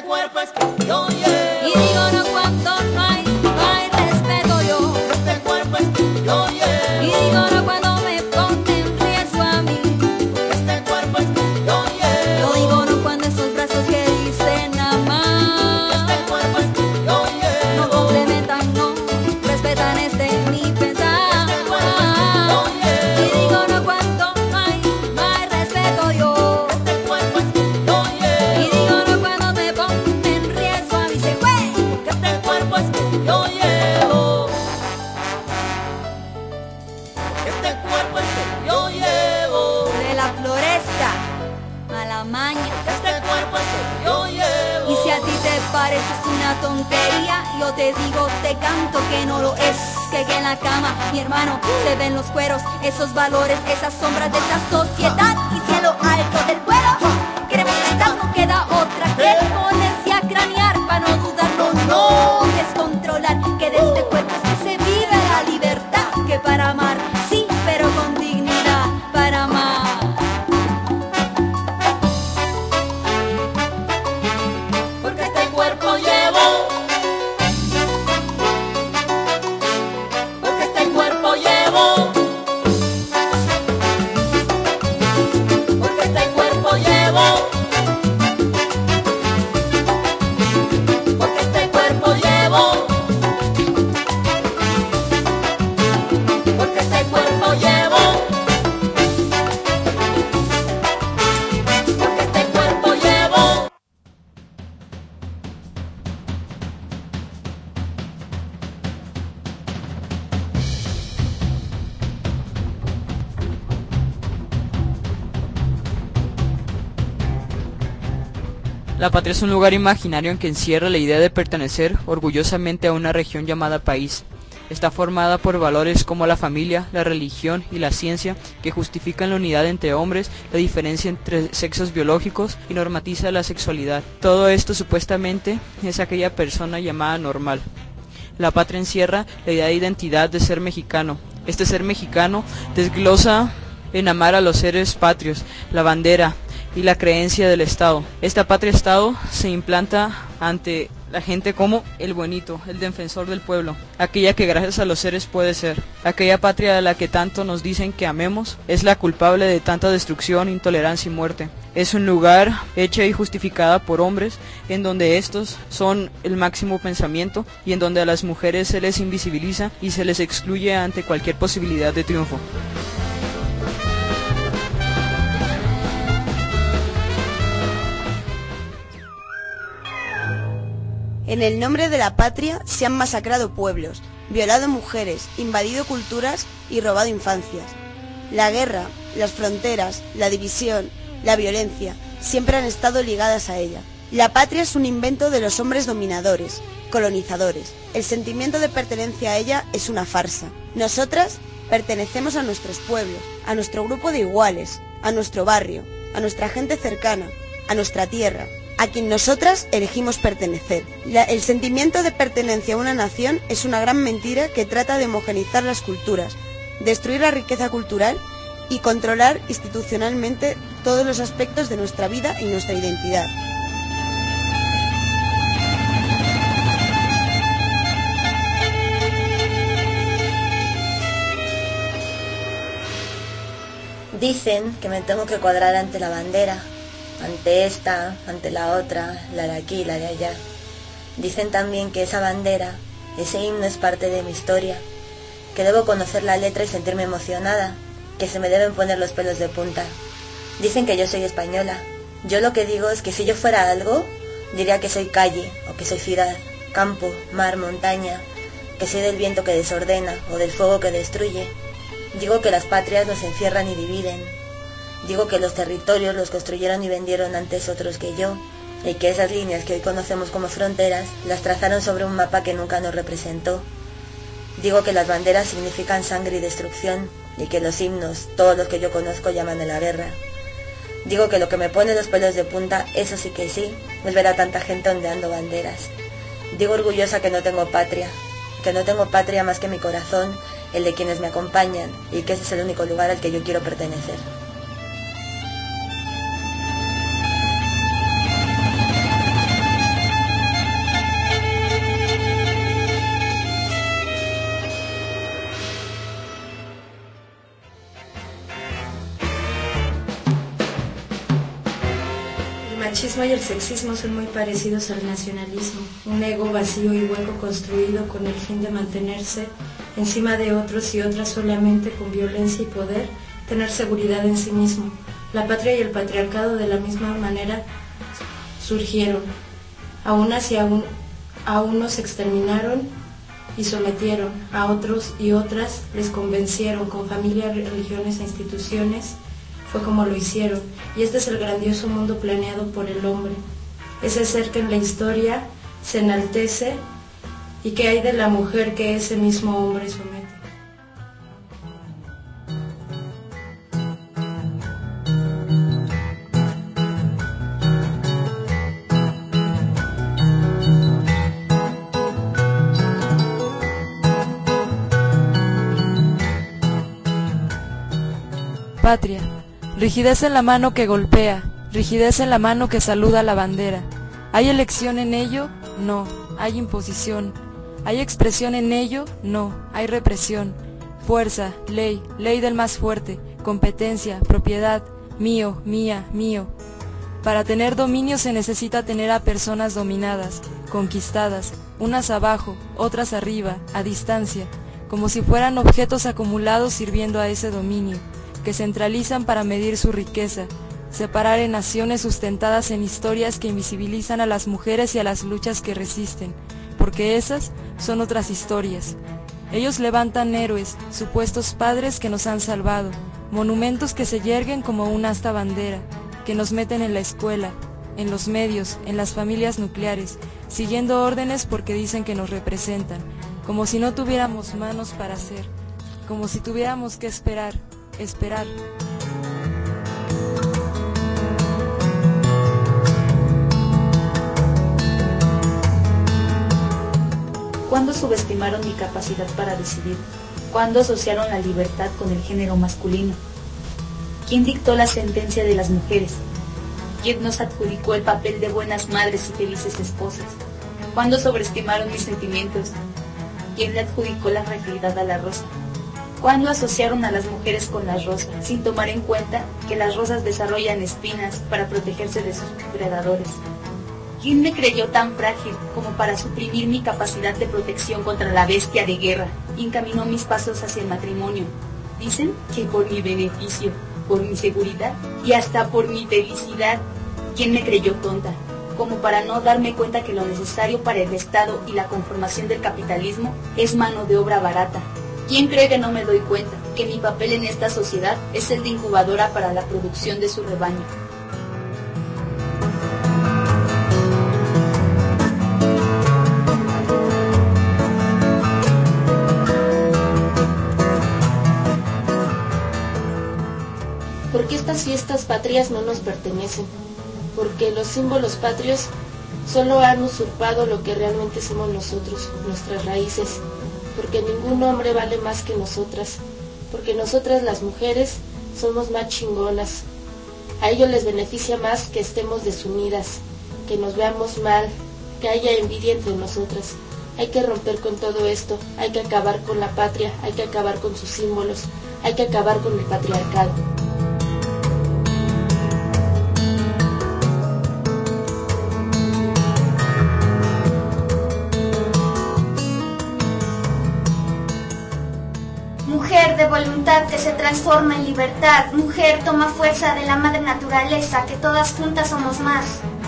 cuerpo es que yo llevo. Y digo no cuando no hay respeto yo. Este cuerpo es que yo llevo. Y digo no cuando me pone en riesgo a mí. Este cuerpo es que yo llevo. Yo digo no cuando esos brazos que dicen amar. Este cuerpo es que yo llevo. No complementan, no respetan mi pensar. Este cuerpo es que yo llevo. Y digo no cuando no hay respeto yo. Este cuerpo es que yo llevo. Y digo no cuando me pone en riesgo a mí. Se fue. Este cuerpo es que yo llevo. Este cuerpo es que yo llevo. De la floresta a la maña. Este cuerpo es que yo llevo. Y si a ti te parece una tontería, yo te digo, te canto que no lo es. Que en la cama, mi hermano, se ven los cueros, esos valores, esas sombras de esta sociedad. Y cielo alto del vuelo, queremos estar, no queda otra que ponerse a cranear para no dudar, no descontrolar. Que de este cuerpo es que se vive la libertad. Que para amar, sí, pero con dignidad, para amar. Porque este cuerpo llevo. Porque este cuerpo llevo. Porque este cuerpo llevo. Porque este cuerpo llevo. Porque este cuerpo llevo. Porque este cuerpo llevo. La patria es un lugar imaginario en que encierra la idea de pertenecer orgullosamente a una región llamada país. Está formada por valores como la familia, la religión y la ciencia que justifican la unidad entre hombres, la diferencia entre sexos biológicos y normatiza la sexualidad. Todo esto supuestamente es aquella persona llamada normal. La patria encierra la idea de identidad de ser mexicano. Este ser mexicano desglosa en amar a los seres patrios, la bandera y la creencia del Estado. Esta patria-Estado se implanta ante la gente como el buenito, el defensor del pueblo, aquella que gracias a los seres puede ser. Aquella patria a la que tanto nos dicen que amemos es la culpable de tanta destrucción, intolerancia y muerte. Es un lugar hecha y justificada por hombres, en donde estos son el máximo pensamiento y en donde a las mujeres se les invisibiliza y se les excluye ante cualquier posibilidad de triunfo. En el nombre de la patria se han masacrado pueblos, violado mujeres, invadido culturas y robado infancias. La guerra, las fronteras, la división, la violencia, siempre han estado ligadas a ella. La patria es un invento de los hombres dominadores, colonizadores. El sentimiento de pertenencia a ella es una farsa. Nosotras pertenecemos a nuestros pueblos, a nuestro grupo de iguales, a nuestro barrio, a nuestra gente cercana, a nuestra tierra, a quien nosotras elegimos pertenecer. El sentimiento de pertenencia a una nación es una gran mentira que trata de homogeneizar las culturas, destruir la riqueza cultural y controlar institucionalmente todos los aspectos de nuestra vida y nuestra identidad. Dicen que me tengo que cuadrar ante la bandera, ante esta, ante la otra, la de aquí, la de allá. Dicen también que esa bandera, ese himno es parte de mi historia, que debo conocer la letra y sentirme emocionada, que se me deben poner los pelos de punta. Dicen que yo soy española. Yo lo que digo es que si yo fuera algo, diría que soy calle, o que soy ciudad, campo, mar, montaña, que soy del viento que desordena, o del fuego que destruye. Digo que las patrias nos encierran y dividen. Digo que los territorios los construyeron y vendieron antes otros que yo, y que esas líneas que hoy conocemos como fronteras las trazaron sobre un mapa que nunca nos representó. Digo que las banderas significan sangre y destrucción, y que los himnos, todos los que yo conozco, llaman a la guerra. Digo que lo que me pone los pelos de punta, eso sí que sí, es ver a tanta gente ondeando banderas. Digo orgullosa que no tengo patria más que mi corazón, el de quienes me acompañan, y que ese es el único lugar al que yo quiero pertenecer. machismo y el sexismo son muy parecidos al nacionalismo, un ego vacío y hueco construido con el fin de mantenerse encima de otros y otras solamente con violencia y poder, tener seguridad en sí mismo. La patria y el patriarcado de la misma manera surgieron, a unas y a unos exterminaron y sometieron, a otros y otras les convencieron con familias, religiones e instituciones. Fue como lo hicieron, y este es el grandioso mundo planeado por el hombre, ese ser que en la historia se enaltece y que hay de la mujer que ese mismo hombre somete. Patria. Rigidez en la mano que golpea, rigidez en la mano que saluda la bandera. ¿Hay elección en ello? No, hay imposición. ¿Hay expresión en ello? No, hay represión. Fuerza, ley, ley del más fuerte, competencia, propiedad, mío, mía, mío. Para tener dominio se necesita tener a personas dominadas, conquistadas, unas abajo, otras arriba, a distancia, como si fueran objetos acumulados sirviendo a ese dominio, que centralizan para medir su riqueza, separar en naciones sustentadas en historias que invisibilizan a las mujeres y a las luchas que resisten, porque esas son otras historias. Ellos levantan héroes, supuestos padres que nos han salvado, monumentos que se yerguen como una asta bandera, que nos meten en la escuela, en los medios, en las familias nucleares, siguiendo órdenes porque dicen que nos representan, como si no tuviéramos manos para hacer, como si tuviéramos que esperar. ¿Cuándo subestimaron mi capacidad para decidir? ¿Cuándo asociaron la libertad con el género masculino? ¿Quién dictó la sentencia de las mujeres? ¿Quién nos adjudicó el papel de buenas madres y felices esposas? ¿Cuándo sobreestimaron mis sentimientos? ¿Quién le adjudicó la fragilidad a la rosa? ¿Cuándo asociaron a las mujeres con las rosas, sin tomar en cuenta que las rosas desarrollan espinas para protegerse de sus predadores? ¿Quién me creyó tan frágil como para suprimir mi capacidad de protección contra la bestia de guerra y encaminó mis pasos hacia el matrimonio? Dicen que por mi beneficio, por mi seguridad y hasta por mi felicidad. ¿Quién me creyó tonta como para no darme cuenta que lo necesario para el Estado y la conformación del capitalismo es mano de obra barata? ¿Quién cree que no me doy cuenta que mi papel en esta sociedad es el de incubadora para la producción de su rebaño? Porque estas fiestas patrias no nos pertenecen, porque los símbolos patrios solo han usurpado lo que realmente somos nosotros, nuestras raíces, porque ningún hombre vale más que nosotras, porque nosotras las mujeres somos más chingonas. A ellos les beneficia más que estemos desunidas, que nos veamos mal, que haya envidia entre nosotras. Hay que romper con todo esto, hay que acabar con la patria, hay que acabar con sus símbolos, hay que acabar con el patriarcado. Mujer de voluntad que se transforma en libertad, mujer toma fuerza de la madre naturaleza, que todas juntas somos más.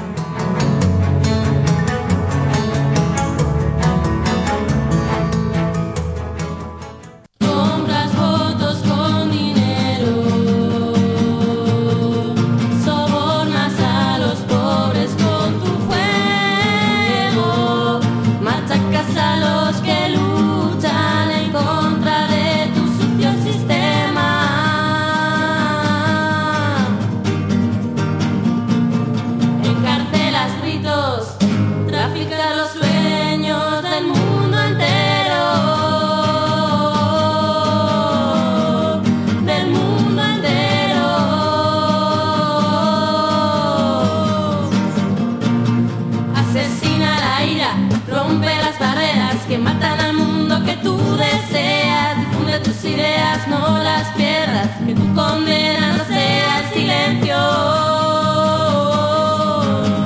No las pierdas, que tu condena no sea el silencio.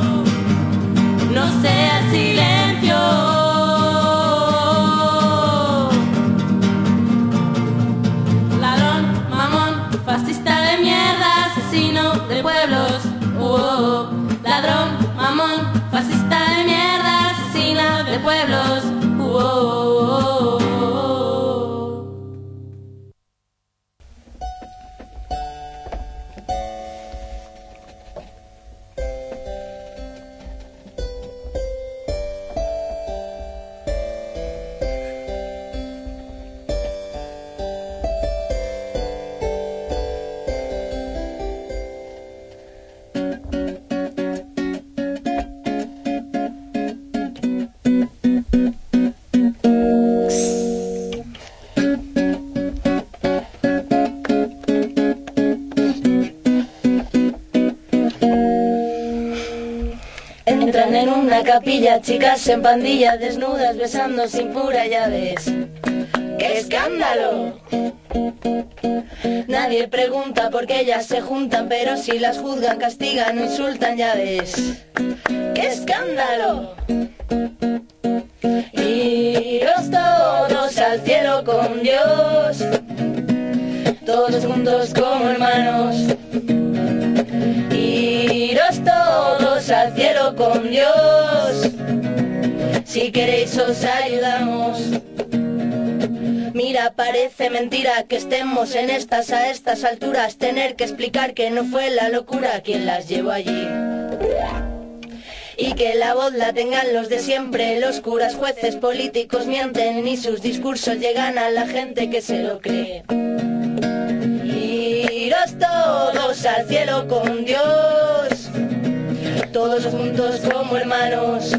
pilla chicas en pandilla, desnudas, besando sin pura, ya ves. ¡Qué escándalo! Nadie pregunta por qué ellas se juntan, pero si las juzgan, castigan o insultan, ya ves. ¡Qué escándalo! Iros todos al cielo con Dios, todos juntos como hermanos. Iros todos al cielo con Dios, si queréis os ayudamos. Mira, parece mentira que estemos en a estas alturas, tener que explicar que no fue la locura quien las llevó allí. Y que la voz la tengan los de siempre, los curas, jueces, políticos mienten y sus discursos llegan a la gente que se lo cree. Iros todos al cielo con Dios, todos juntos como hermanos.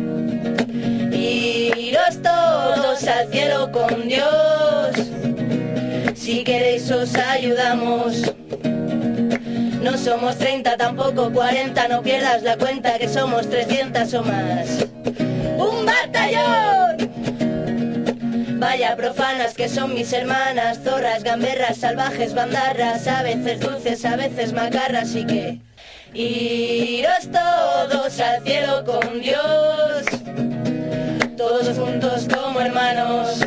Iros todos al cielo con Dios, si queréis os ayudamos. No somos 30, tampoco 40, no pierdas la cuenta que somos 300 o más. ¡Un batallón! Vaya profanas que son mis hermanas, zorras, gamberras, salvajes, bandarras, a veces dulces, a veces macarras, y que iros todos al cielo con Dios, todos juntos como hermanos.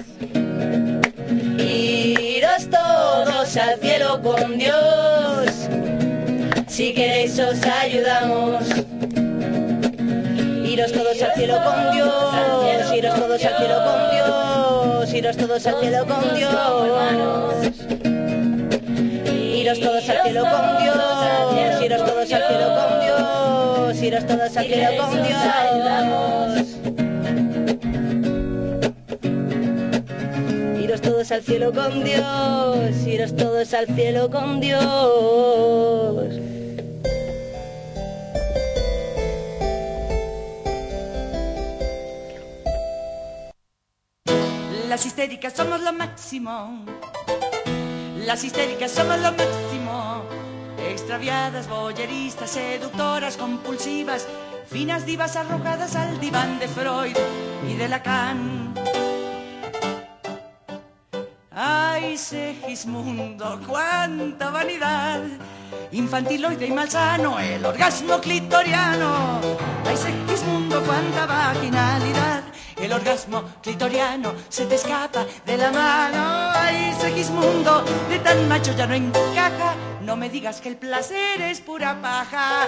Iros todos al cielo con Dios, si queréis os ayudamos. Iros todos al cielo con Dios, iros todos al cielo con Dios, iros todos al cielo con Dios. Iros todos al cielo con Dios, iros todos al cielo con Dios, iros todos al cielo con Dios. Iros todos al cielo con Dios, iros todos al cielo con Dios. Las histéricas somos lo máximo, las histéricas somos lo máximo. Extraviadas, boyeristas, seductoras, compulsivas, finas divas arrojadas al diván de Freud y de Lacan. Ay, Segismundo, cuánta vanidad, infantiloide y malsano, el orgasmo clitoriano. Ay, Segismundo, cuánta vaginalidad, el orgasmo clitoriano se te escapa de la mano. Ay, Segismundo, de tan macho ya no encaja, no me digas que el placer es pura paja.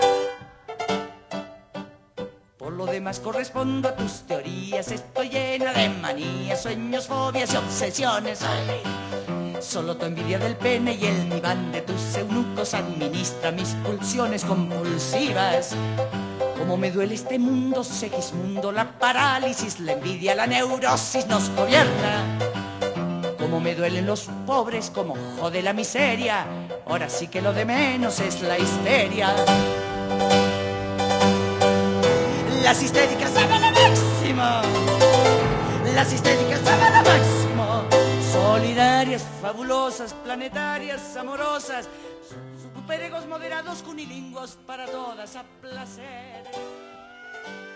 Por lo demás correspondo a tus teorías, estoy llena de manías, sueños, fobias y obsesiones. Solo tu envidia del pene y el diván de tus eunucos administra mis pulsiones compulsivas. Cómo me duele este mundo, Segismundo, la parálisis, la envidia, la neurosis nos gobierna. Cómo me duelen los pobres, cómo jode la miseria, ahora sí que lo de menos es la histeria. Las histéricas somos lo máximo, las histéricas somos lo máximo. Solidarias, fabulosas, planetarias, amorosas, superegos moderados, cunilingüos para todas a placer.